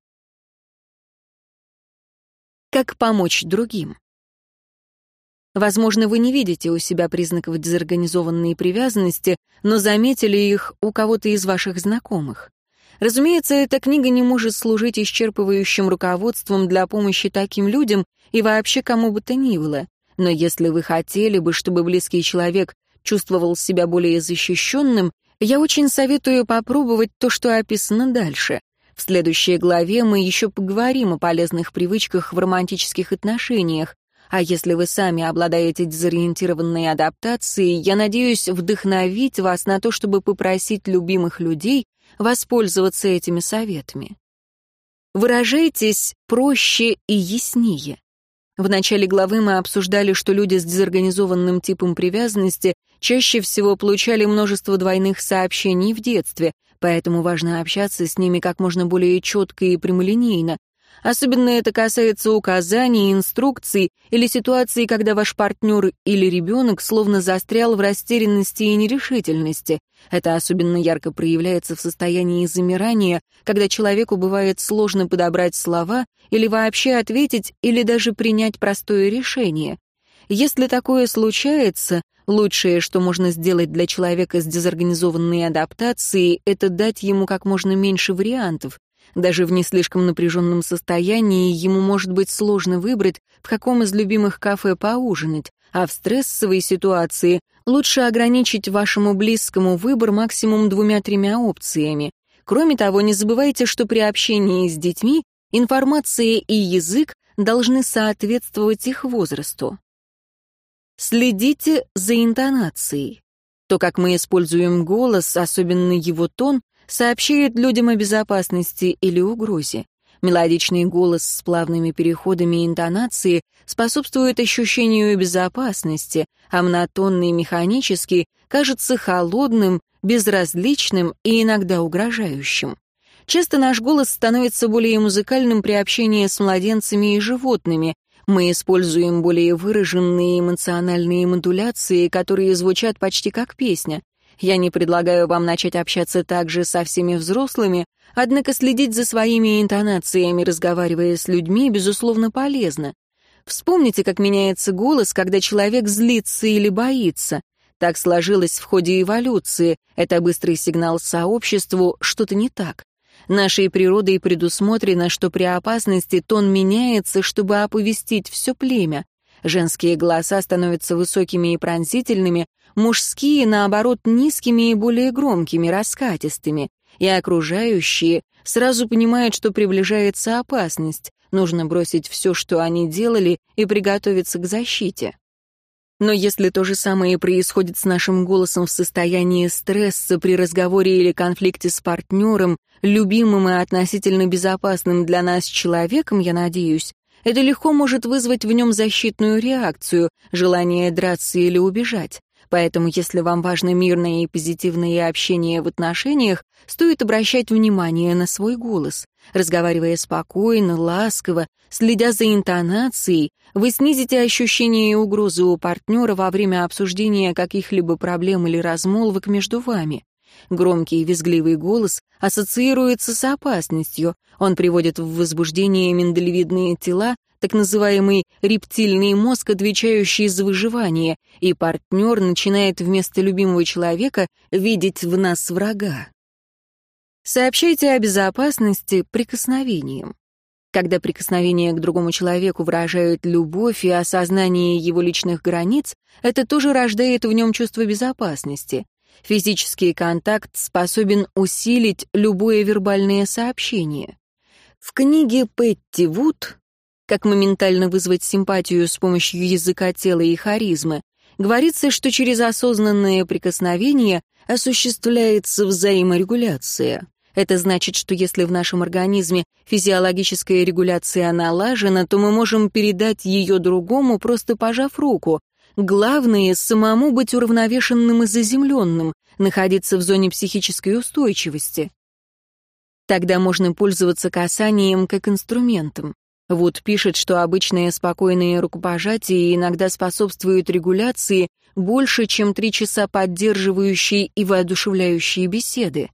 Как помочь другим? Возможно, вы не видите у себя признаков дезорганизованной привязанности, но заметили их у кого-то из ваших знакомых. Разумеется, эта книга не может служить исчерпывающим руководством для помощи таким людям и вообще кому бы то ни было. Но если вы хотели бы, чтобы близкий человек чувствовал себя более защищенным, я очень советую попробовать то, что описано дальше. В следующей главе мы еще поговорим о полезных привычках в романтических отношениях, а если вы сами обладаете дезориентированной адаптацией, я надеюсь вдохновить вас на то, чтобы попросить любимых людей воспользоваться этими советами. Выражайтесь проще и яснее. В начале главы мы обсуждали, что люди с дезорганизованным типом привязанности чаще всего получали множество двойных сообщений в детстве, поэтому важно общаться с ними как можно более четко и прямолинейно. Особенно это касается указаний, инструкций или ситуаций, когда ваш партнер или ребенок словно застрял в растерянности и нерешительности. Это особенно ярко проявляется в состоянии замирания, когда человеку бывает сложно подобрать слова или вообще ответить или даже принять простое решение. Если такое случается, лучшее, что можно сделать для человека с дезорганизованной адаптацией, это дать ему как можно меньше вариантов. Даже в не слишком напряженном состоянии ему может быть сложно выбрать, в каком из любимых кафе поужинать, а в стрессовой ситуации лучше ограничить вашему близкому выбор максимум 2-3 опциями. Кроме того, не забывайте, что при общении с детьми информация и язык должны соответствовать их возрасту. Следите за интонацией. То, как мы используем голос, особенно его тон, сообщает людям о безопасности или угрозе. Мелодичный голос с плавными переходами интонации способствует ощущению безопасности, а монотонный механический кажется холодным, безразличным и иногда угрожающим. Часто наш голос становится более музыкальным при общении с младенцами и животными. Мы используем более выраженные эмоциональные модуляции, которые звучат почти как песня. Я не предлагаю вам начать общаться также со всеми взрослыми, однако следить за своими интонациями, разговаривая с людьми, безусловно, полезно. Вспомните, как меняется голос, когда человек злится или боится. Так сложилось в ходе эволюции. Это быстрый сигнал сообществу, что-то не так. Нашей природой предусмотрено, что при опасности тон меняется, чтобы оповестить все племя. Женские голоса становятся высокими и пронзительными, мужские, наоборот, низкими и более громкими, раскатистыми, и окружающие сразу понимают, что приближается опасность, нужно бросить все, что они делали, и приготовиться к защите. Но если то же самое происходит с нашим голосом в состоянии стресса при разговоре или конфликте с партнером, любимым и относительно безопасным для нас человеком, я надеюсь, это легко может вызвать в нем защитную реакцию, желание драться или убежать. Поэтому, если вам важно мирное и позитивное общение в отношениях, стоит обращать внимание на свой голос. Разговаривая спокойно, ласково, следя за интонацией, вы снизите ощущение угрозы у партнера во время обсуждения каких-либо проблем или размолвок между вами. Громкий визгливый голос ассоциируется с опасностью. Он приводит в возбуждение миндалевидные тела, так называемый рептильный мозг, отвечающий за выживание, и партнер начинает вместо любимого человека видеть в нас врага. Сообщайте о безопасности прикосновением. Когда прикосновения к другому человеку выражают любовь и осознание его личных границ, это тоже рождает в нем чувство безопасности. Физический контакт способен усилить любое вербальное сообщение. В книге Петти Вуд «Как моментально вызвать симпатию с помощью языка тела и харизмы» говорится, что через осознанное прикосновение осуществляется взаиморегуляция. Это значит, что если в нашем организме физиологическая регуляция налажена, то мы можем передать ее другому, просто пожав руку. Главное — самому быть уравновешенным и заземленным, находиться в зоне психической устойчивости. Тогда можно пользоваться касанием как инструментом. Вуд пишет, что обычные спокойные рукопожатия иногда способствуют регуляции больше, чем 3 часа поддерживающей и воодушевляющей беседы.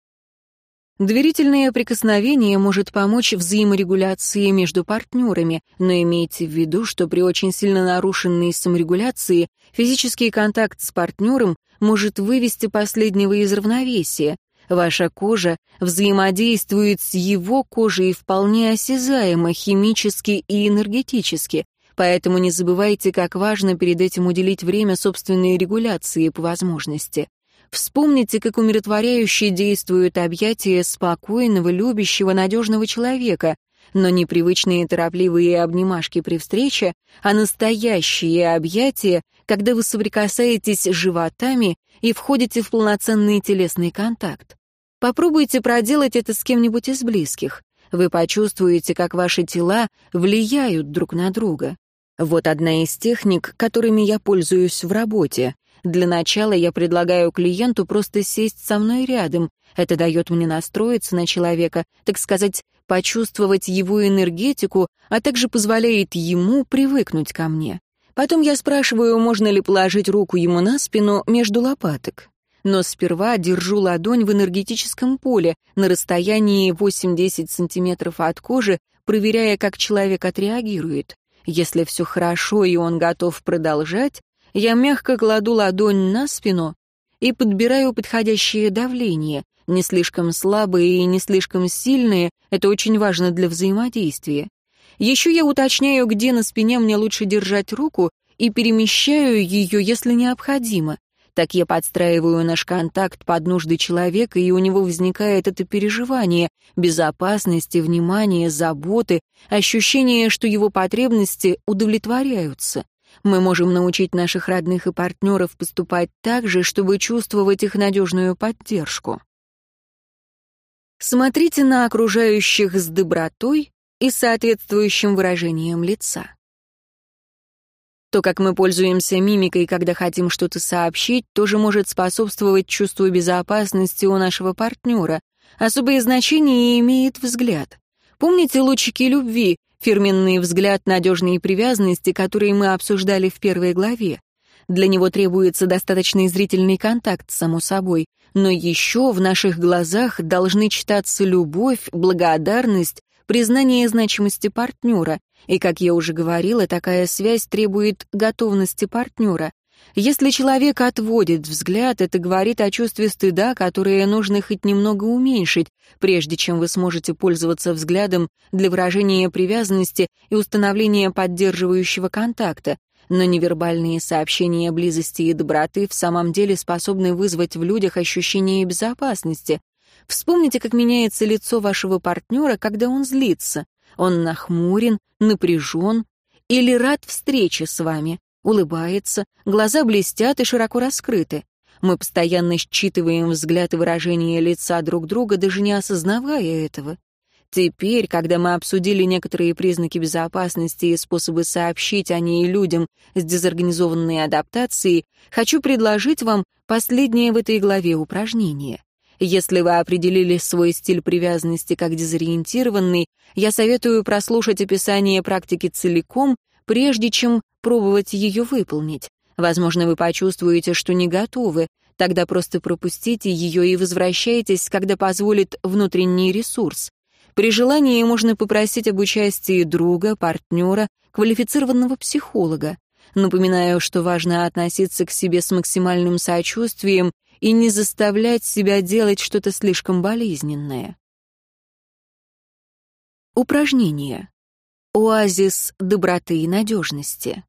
Доверительное прикосновение может помочь взаиморегуляции между партнерами, но имейте в виду, что при очень сильно нарушенной саморегуляции физический контакт с партнером может вывести последнего из равновесия. Ваша кожа взаимодействует с его кожей вполне осязаемо, химически и энергетически, поэтому не забывайте, как важно перед этим уделить время собственной регуляции по возможности. Вспомните, как умиротворяюще действуют объятия спокойного, любящего, надежного человека, но не привычные торопливые обнимашки при встрече, а настоящие объятия, когда вы соприкасаетесь животами и входите в полноценный телесный контакт. Попробуйте проделать это с кем-нибудь из близких. Вы почувствуете, как ваши тела влияют друг на друга. Вот одна из техник, которыми я пользуюсь в работе. Для начала я предлагаю клиенту просто сесть со мной рядом. Это дает мне настроиться на человека, так сказать, почувствовать его энергетику, а также позволяет ему привыкнуть ко мне. Потом я спрашиваю, можно ли положить руку ему на спину между лопаток. Но сперва держу ладонь в энергетическом поле на расстоянии 8-10 сантиметров от кожи, проверяя, как человек отреагирует. Если все хорошо и он готов продолжать, я мягко кладу ладонь на спину и подбираю подходящее давление, не слишком слабое и не слишком сильное, это очень важно для взаимодействия. Еще я уточняю, где на спине мне лучше держать руку, и перемещаю ее, если необходимо. Так я подстраиваю наш контакт под нужды человека, и у него возникает это переживание безопасности, внимания, заботы, ощущение, что его потребности удовлетворяются. Мы можем научить наших родных и партнеров поступать так же, чтобы чувствовать их надежную поддержку. Смотрите на окружающих с добротой и соответствующим выражением лица. То, как мы пользуемся мимикой, когда хотим что-то сообщить, тоже может способствовать чувству безопасности у нашего партнера. Особое значение имеет взгляд. Помните лучики любви, фирменный взгляд надежной привязанности, который мы обсуждали в первой главе? Для него требуется достаточный зрительный контакт, само собой, но еще в наших глазах должны читаться любовь, благодарность, признание значимости партнера. И, как я уже говорила, такая связь требует готовности партнера. Если человек отводит взгляд, это говорит о чувстве стыда, которое нужно хоть немного уменьшить, прежде чем вы сможете пользоваться взглядом для выражения привязанности и установления поддерживающего контакта. Но невербальные сообщения близости и доброты в самом деле способны вызвать в людях ощущение безопасности. Вспомните, как меняется лицо вашего партнера, когда он злится. Он нахмурен, напряжен или рад встрече с вами, улыбается, глаза блестят и широко раскрыты. Мы постоянно считываем взгляд и выражение лица друг друга, даже не осознавая этого. Теперь, когда мы обсудили некоторые признаки безопасности и способы сообщить о ней людям с дезорганизованной адаптацией, хочу предложить вам последнее в этой главе упражнение. Если вы определили свой стиль привязанности как дезориентированный, я советую прослушать описание практики целиком, прежде чем пробовать ее выполнить. Возможно, вы почувствуете, что не готовы, тогда просто пропустите ее и возвращайтесь, когда позволит внутренний ресурс. При желании можно попросить об участии друга, партнера, квалифицированного психолога. Напоминаю, что важно относиться к себе с максимальным сочувствием и не заставлять себя делать что-то слишком болезненное. Упражнение. Оазис доброты и надежности.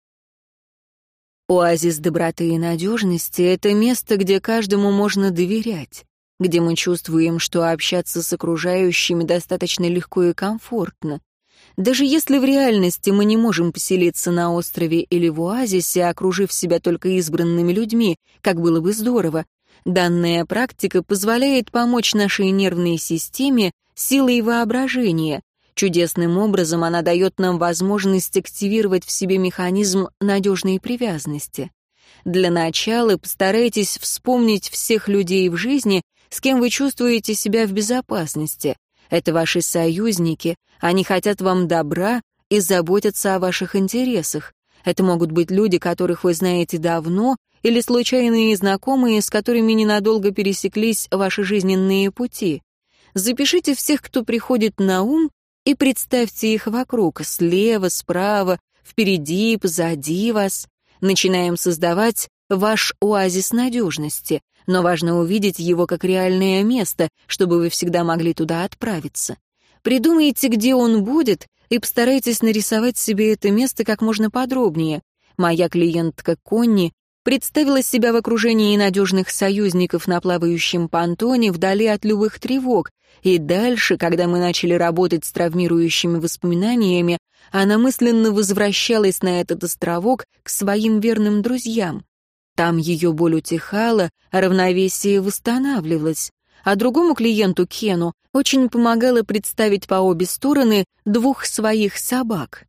Оазис доброты и надежности — это место, где каждому можно доверять, где мы чувствуем, что общаться с окружающими достаточно легко и комфортно. Даже если в реальности мы не можем поселиться на острове или в оазисе, окружив себя только избранными людьми, как было бы здорово, Данная практика позволяет помочь нашей нервной системе силой воображения. Чудесным образом она дает нам возможность активировать в себе механизм надежной привязанности. Для начала постарайтесь вспомнить всех людей в жизни, с кем вы чувствуете себя в безопасности. Это ваши союзники, они хотят вам добра и заботятся о ваших интересах. Это могут быть люди, которых вы знаете давно, или случайные знакомые, с которыми ненадолго пересеклись ваши жизненные пути. Запишите всех, кто приходит на ум, и представьте их вокруг, слева, справа, впереди, позади вас. Начинаем создавать ваш оазис надежности, но важно увидеть его как реальное место, чтобы вы всегда могли туда отправиться. Придумайте, где он будет, и постарайтесь нарисовать себе это место как можно подробнее. Моя клиентка Конни представила себя в окружении надежных союзников на плавающем понтоне вдали от любых тревог, и дальше, когда мы начали работать с травмирующими воспоминаниями, она мысленно возвращалась на этот островок к своим верным друзьям. Там ее боль утихала, а равновесие восстанавливалось. А другому клиенту, Кену, очень помогало представить по обе стороны двух своих собак.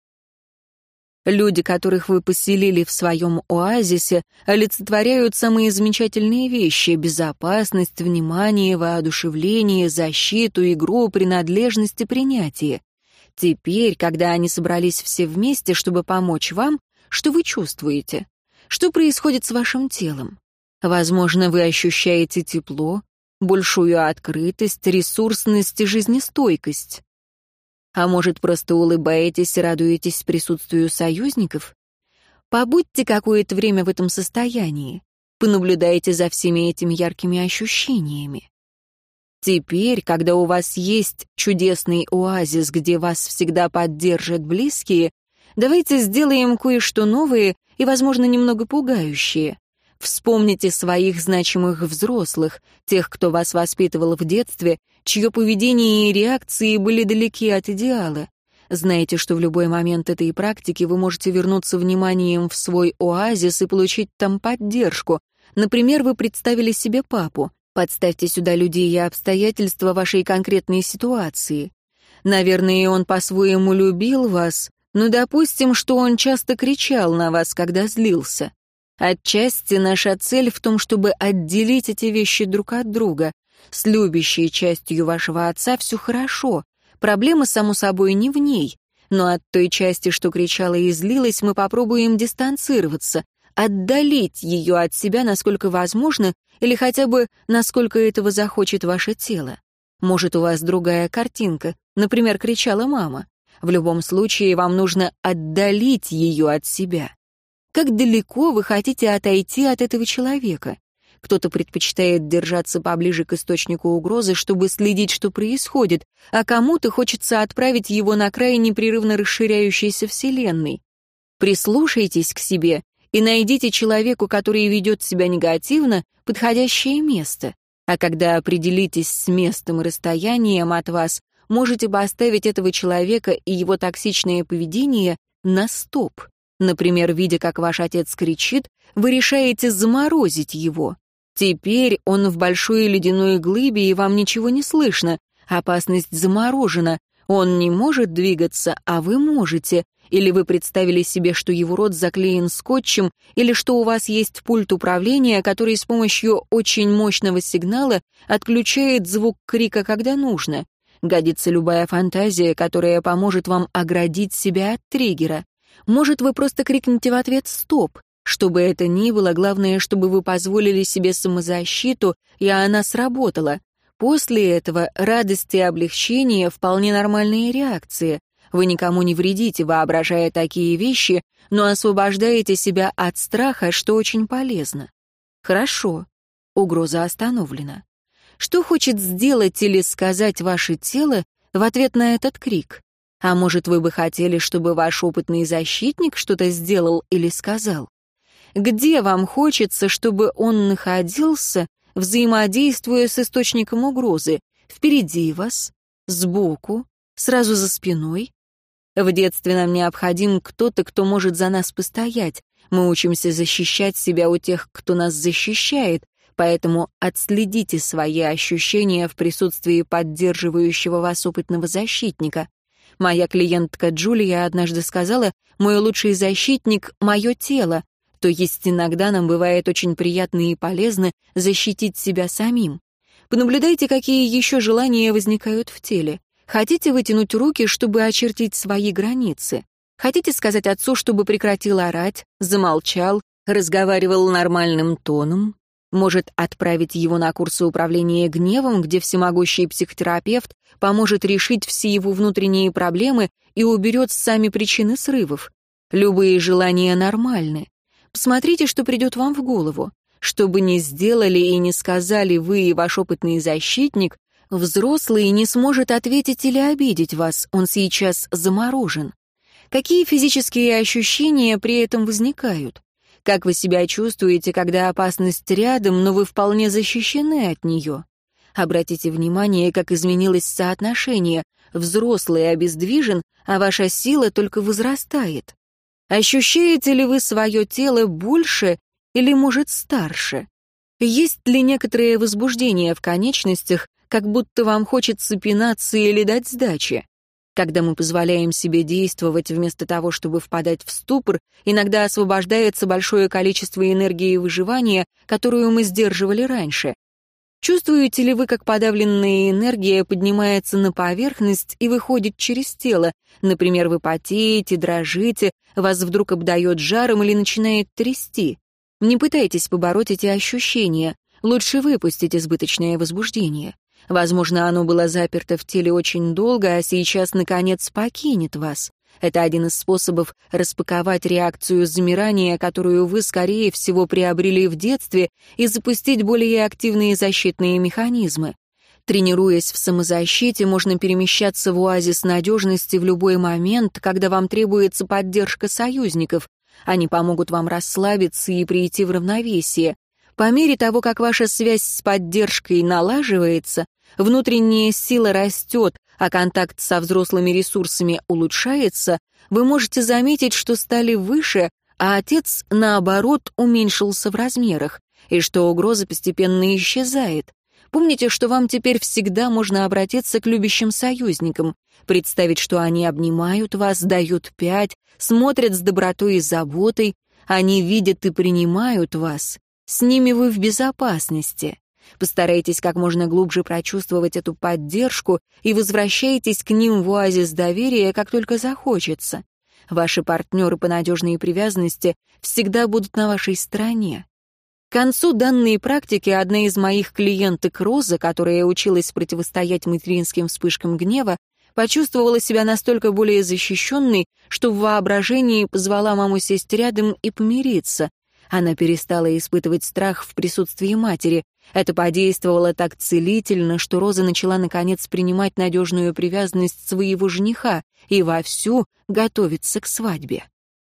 Люди, которых вы поселили в своем оазисе, олицетворяют самые замечательные вещи — безопасность, внимание, воодушевление, защиту, игру, принадлежность и принятие. Теперь, когда они собрались все вместе, чтобы помочь вам, что вы чувствуете? Что происходит с вашим телом? Возможно, вы ощущаете тепло, большую открытость, ресурсность и жизнестойкость. А может, просто улыбаетесь и радуетесь присутствию союзников? Побудьте какое-то время в этом состоянии. Понаблюдайте за всеми этими яркими ощущениями. Теперь, когда у вас есть чудесный оазис, где вас всегда поддержат близкие, давайте сделаем кое-что новое и, возможно, немного пугающее. Вспомните своих значимых взрослых, тех, кто вас воспитывал в детстве, чье поведение и реакции были далеки от идеала. Знайте, что в любой момент этой практики вы можете вернуться вниманием в свой оазис и получить там поддержку. Например, вы представили себе папу. Подставьте сюда людей и обстоятельства вашей конкретной ситуации. Наверное, он по-своему любил вас, но допустим, что он часто кричал на вас, когда злился. Отчасти наша цель в том, чтобы отделить эти вещи друг от друга. С любящей частью вашего отца все хорошо. Проблема, само собой, не в ней. Но от той части, что кричала и злилась, мы попробуем дистанцироваться, отдалить ее от себя, насколько возможно, или хотя бы насколько этого захочет ваше тело. Может, у вас другая картинка, например, кричала мама. В любом случае, вам нужно отдалить ее от себя. Как далеко вы хотите отойти от этого человека? Кто-то предпочитает держаться поближе к источнику угрозы, чтобы следить, что происходит, а кому-то хочется отправить его на край непрерывно расширяющейся вселенной. Прислушайтесь к себе и найдите человеку, который ведет себя негативно, подходящее место. А когда определитесь с местом и расстоянием от вас, можете поставить этого человека и его токсичное поведение на стоп. Например, видя, как ваш отец кричит, вы решаете заморозить его. Теперь он в большой ледяной глыбе, и вам ничего не слышно. Опасность заморожена. Он не может двигаться, а вы можете. Или вы представили себе, что его рот заклеен скотчем, или что у вас есть пульт управления, который с помощью очень мощного сигнала отключает звук крика, когда нужно. Годится любая фантазия, которая поможет вам оградить себя от триггера. Может, вы просто крикнете в ответ «стоп». Что бы это ни было, главное, чтобы вы позволили себе самозащиту, и она сработала. После этого радость и облегчение — вполне нормальные реакции. Вы никому не вредите, воображая такие вещи, но освобождаете себя от страха, что очень полезно. Хорошо. Угроза остановлена. Что хочет сделать или сказать ваше тело в ответ на этот крик? А может, вы бы хотели, чтобы ваш опытный защитник что-то сделал или сказал? Где вам хочется, чтобы он находился, взаимодействуя с источником угрозы? Впереди вас? Сбоку? Сразу за спиной? В детстве нам необходим кто-то, кто может за нас постоять. Мы учимся защищать себя у тех, кто нас защищает. Поэтому отследите свои ощущения в присутствии поддерживающего вас опытного защитника. Моя клиентка Джулия однажды сказала: «Мой лучший защитник — мое тело», то есть иногда нам бывает очень приятно и полезно защитить себя самим. Понаблюдайте, какие еще желания возникают в теле. Хотите вытянуть руки, чтобы очертить свои границы? Хотите сказать отцу, чтобы прекратил орать, замолчал, разговаривал нормальным тоном? Может, отправить его на курсы управления гневом, где всемогущий психотерапевт поможет решить все его внутренние проблемы и уберет сами причины срывов? Любые желания нормальны. Посмотрите, что придет вам в голову. Что бы ни сделали и не сказали вы и ваш опытный защитник, взрослый не сможет ответить или обидеть вас, он сейчас заморожен. Какие физические ощущения при этом возникают? Как вы себя чувствуете, когда опасность рядом, но вы вполне защищены от нее? Обратите внимание, как изменилось соотношение. Взрослый обездвижен, а ваша сила только возрастает. Ощущаете ли вы свое тело больше или, может, старше? Есть ли некоторое возбуждение в конечностях, как будто вам хочется пинаться или дать сдачи? Когда мы позволяем себе действовать вместо того, чтобы впадать в ступор, иногда освобождается большое количество энергии выживания, которую мы сдерживали раньше. Чувствуете ли вы, как подавленная энергия поднимается на поверхность и выходит через тело? Например, вы потеете, дрожите, вас вдруг обдает жаром или начинает трясти. Не пытайтесь побороть эти ощущения. Лучше выпустить избыточное возбуждение. Возможно, оно было заперто в теле очень долго, а сейчас, наконец, покинет вас. Это один из способов распаковать реакцию замирания, которую вы, скорее всего, приобрели в детстве, и запустить более активные защитные механизмы. Тренируясь в самозащите, можно перемещаться в оазис надежности в любой момент, когда вам требуется поддержка союзников. Они помогут вам расслабиться и прийти в равновесие. По мере того, как ваша связь с поддержкой налаживается, внутренняя сила растет, а контакт со взрослыми ресурсами улучшается, вы можете заметить, что стали выше, а отец, наоборот, уменьшился в размерах, и что угроза постепенно исчезает. Помните, что вам теперь всегда можно обратиться к любящим союзникам, представить, что они обнимают вас, дают 5, смотрят с добротой и заботой, они видят и принимают вас. С ними вы в безопасности. Постарайтесь как можно глубже прочувствовать эту поддержку и возвращайтесь к ним в оазис доверия, как только захочется. Ваши партнеры по надежной привязанности всегда будут на вашей стороне. К концу данной практики одна из моих клиенток Роза, которая училась противостоять материнским вспышкам гнева, почувствовала себя настолько более защищенной, что в воображении позвала маму сесть рядом и помириться. Она перестала испытывать страх в присутствии матери. Это подействовало так целительно, что Роза начала, наконец, принимать надежную привязанность своего жениха и вовсю готовиться к свадьбе.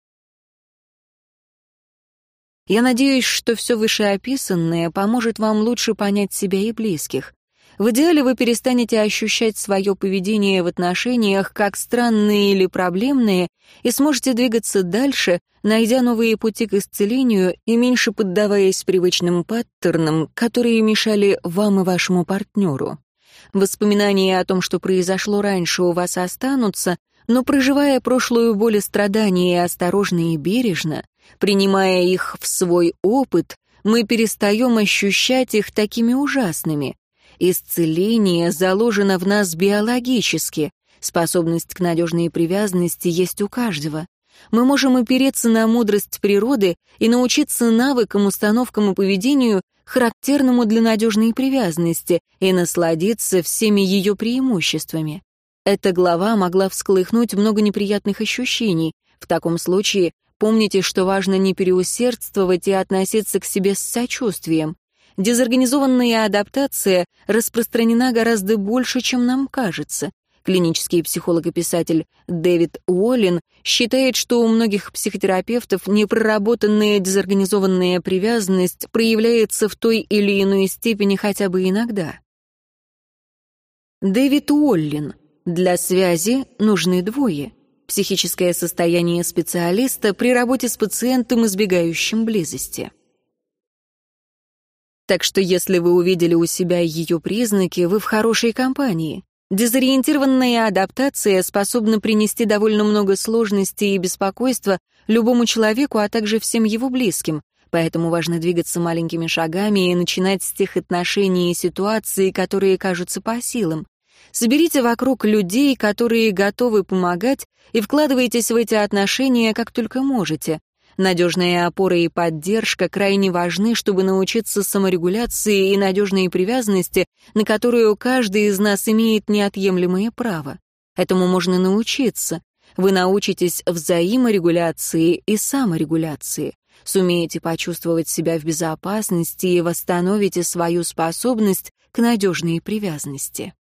Я надеюсь, что все вышеописанное поможет вам лучше понять себя и близких. В идеале вы перестанете ощущать свое поведение в отношениях как странные или проблемные и сможете двигаться дальше, найдя новые пути к исцелению и меньше поддаваясь привычным паттернам, которые мешали вам и вашему партнеру. Воспоминания о том, что произошло раньше, у вас останутся, но проживая прошлую боль и страдания осторожно и бережно, принимая их в свой опыт, мы перестаем ощущать их такими ужасными. Исцеление заложено в нас биологически. Способность к надежной привязанности есть у каждого. Мы можем опереться на мудрость природы и научиться навыкам, установкам и поведению, характерному для надежной привязанности, и насладиться всеми ее преимуществами. Эта глава могла всколыхнуть много неприятных ощущений. В таком случае помните, что важно не переусердствовать и относиться к себе с сочувствием. Дезорганизованная адаптация распространена гораздо больше, чем нам кажется. Клинический психолог и писатель Дэвид Уоллен считает, что у многих психотерапевтов непроработанная дезорганизованная привязанность проявляется в той или иной степени хотя бы иногда. Дэвид Уоллен. Для связи нужны двое. Психическое состояние специалиста при работе с пациентом, избегающим близости. Так что если вы увидели у себя ее признаки, вы в хорошей компании. Дезориентированная адаптация способна принести довольно много сложностей и беспокойства любому человеку, а также всем его близким, поэтому важно двигаться маленькими шагами и начинать с тех отношений и ситуаций, которые кажутся по силам. Соберите вокруг людей, которые готовы помогать, и вкладывайтесь в эти отношения как только можете. Надежная опора и поддержка крайне важны, чтобы научиться саморегуляции и надежной привязанности, на которую каждый из нас имеет неотъемлемое право. Этому можно научиться. Вы научитесь взаиморегуляции и саморегуляции. Сумеете почувствовать себя в безопасности и восстановите свою способность к надежной привязанности.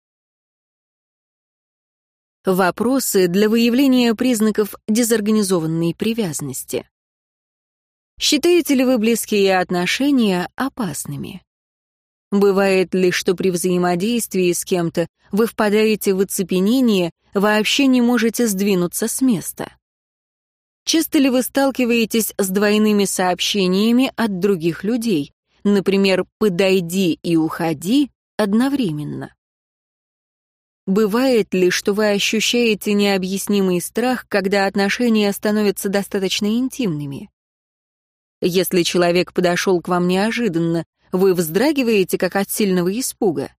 Вопросы для выявления признаков дезорганизованной привязанности. Считаете ли вы близкие отношения опасными? Бывает ли, что при взаимодействии с кем-то вы впадаете в оцепенение, вообще не можете сдвинуться с места? Часто ли вы сталкиваетесь с двойными сообщениями от других людей? Например, «подойди» и «уходи» одновременно. Бывает ли, что вы ощущаете необъяснимый страх, когда отношения становятся достаточно интимными? Если человек подошел к вам неожиданно, вы вздрагиваете, как от сильного испуга?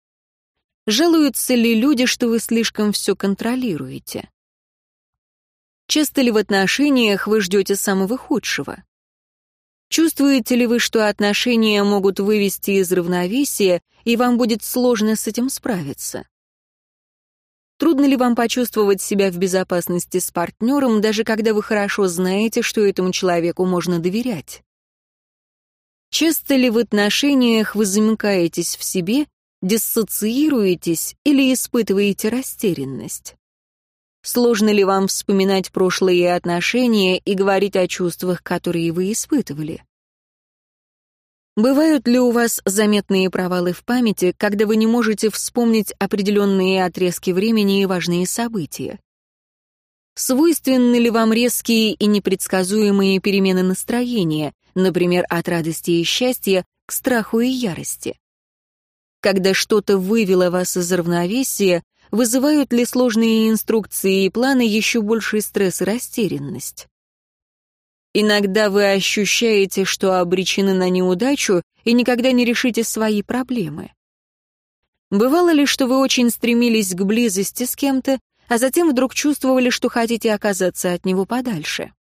Жалуются ли люди, что вы слишком все контролируете? Часто ли в отношениях вы ждете самого худшего? Чувствуете ли вы, что отношения могут вывести из равновесия, и вам будет сложно с этим справиться? Трудно ли вам почувствовать себя в безопасности с партнером, даже когда вы хорошо знаете, что этому человеку можно доверять? Часто ли в отношениях вы замыкаетесь в себе, диссоциируетесь или испытываете растерянность? Сложно ли вам вспоминать прошлые отношения и говорить о чувствах, которые вы испытывали? Бывают ли у вас заметные провалы в памяти, когда вы не можете вспомнить определенные отрезки времени и важные события? Свойственны ли вам резкие и непредсказуемые перемены настроения, например, от радости и счастья к страху и ярости? Когда что-то вывело вас из равновесия, вызывают ли сложные инструкции и планы еще больший стресс и растерянность? Иногда вы ощущаете, что обречены на неудачу и никогда не решите свои проблемы. Бывало ли, что вы очень стремились к близости с кем-то, а затем вдруг чувствовали, что хотите оказаться от него подальше?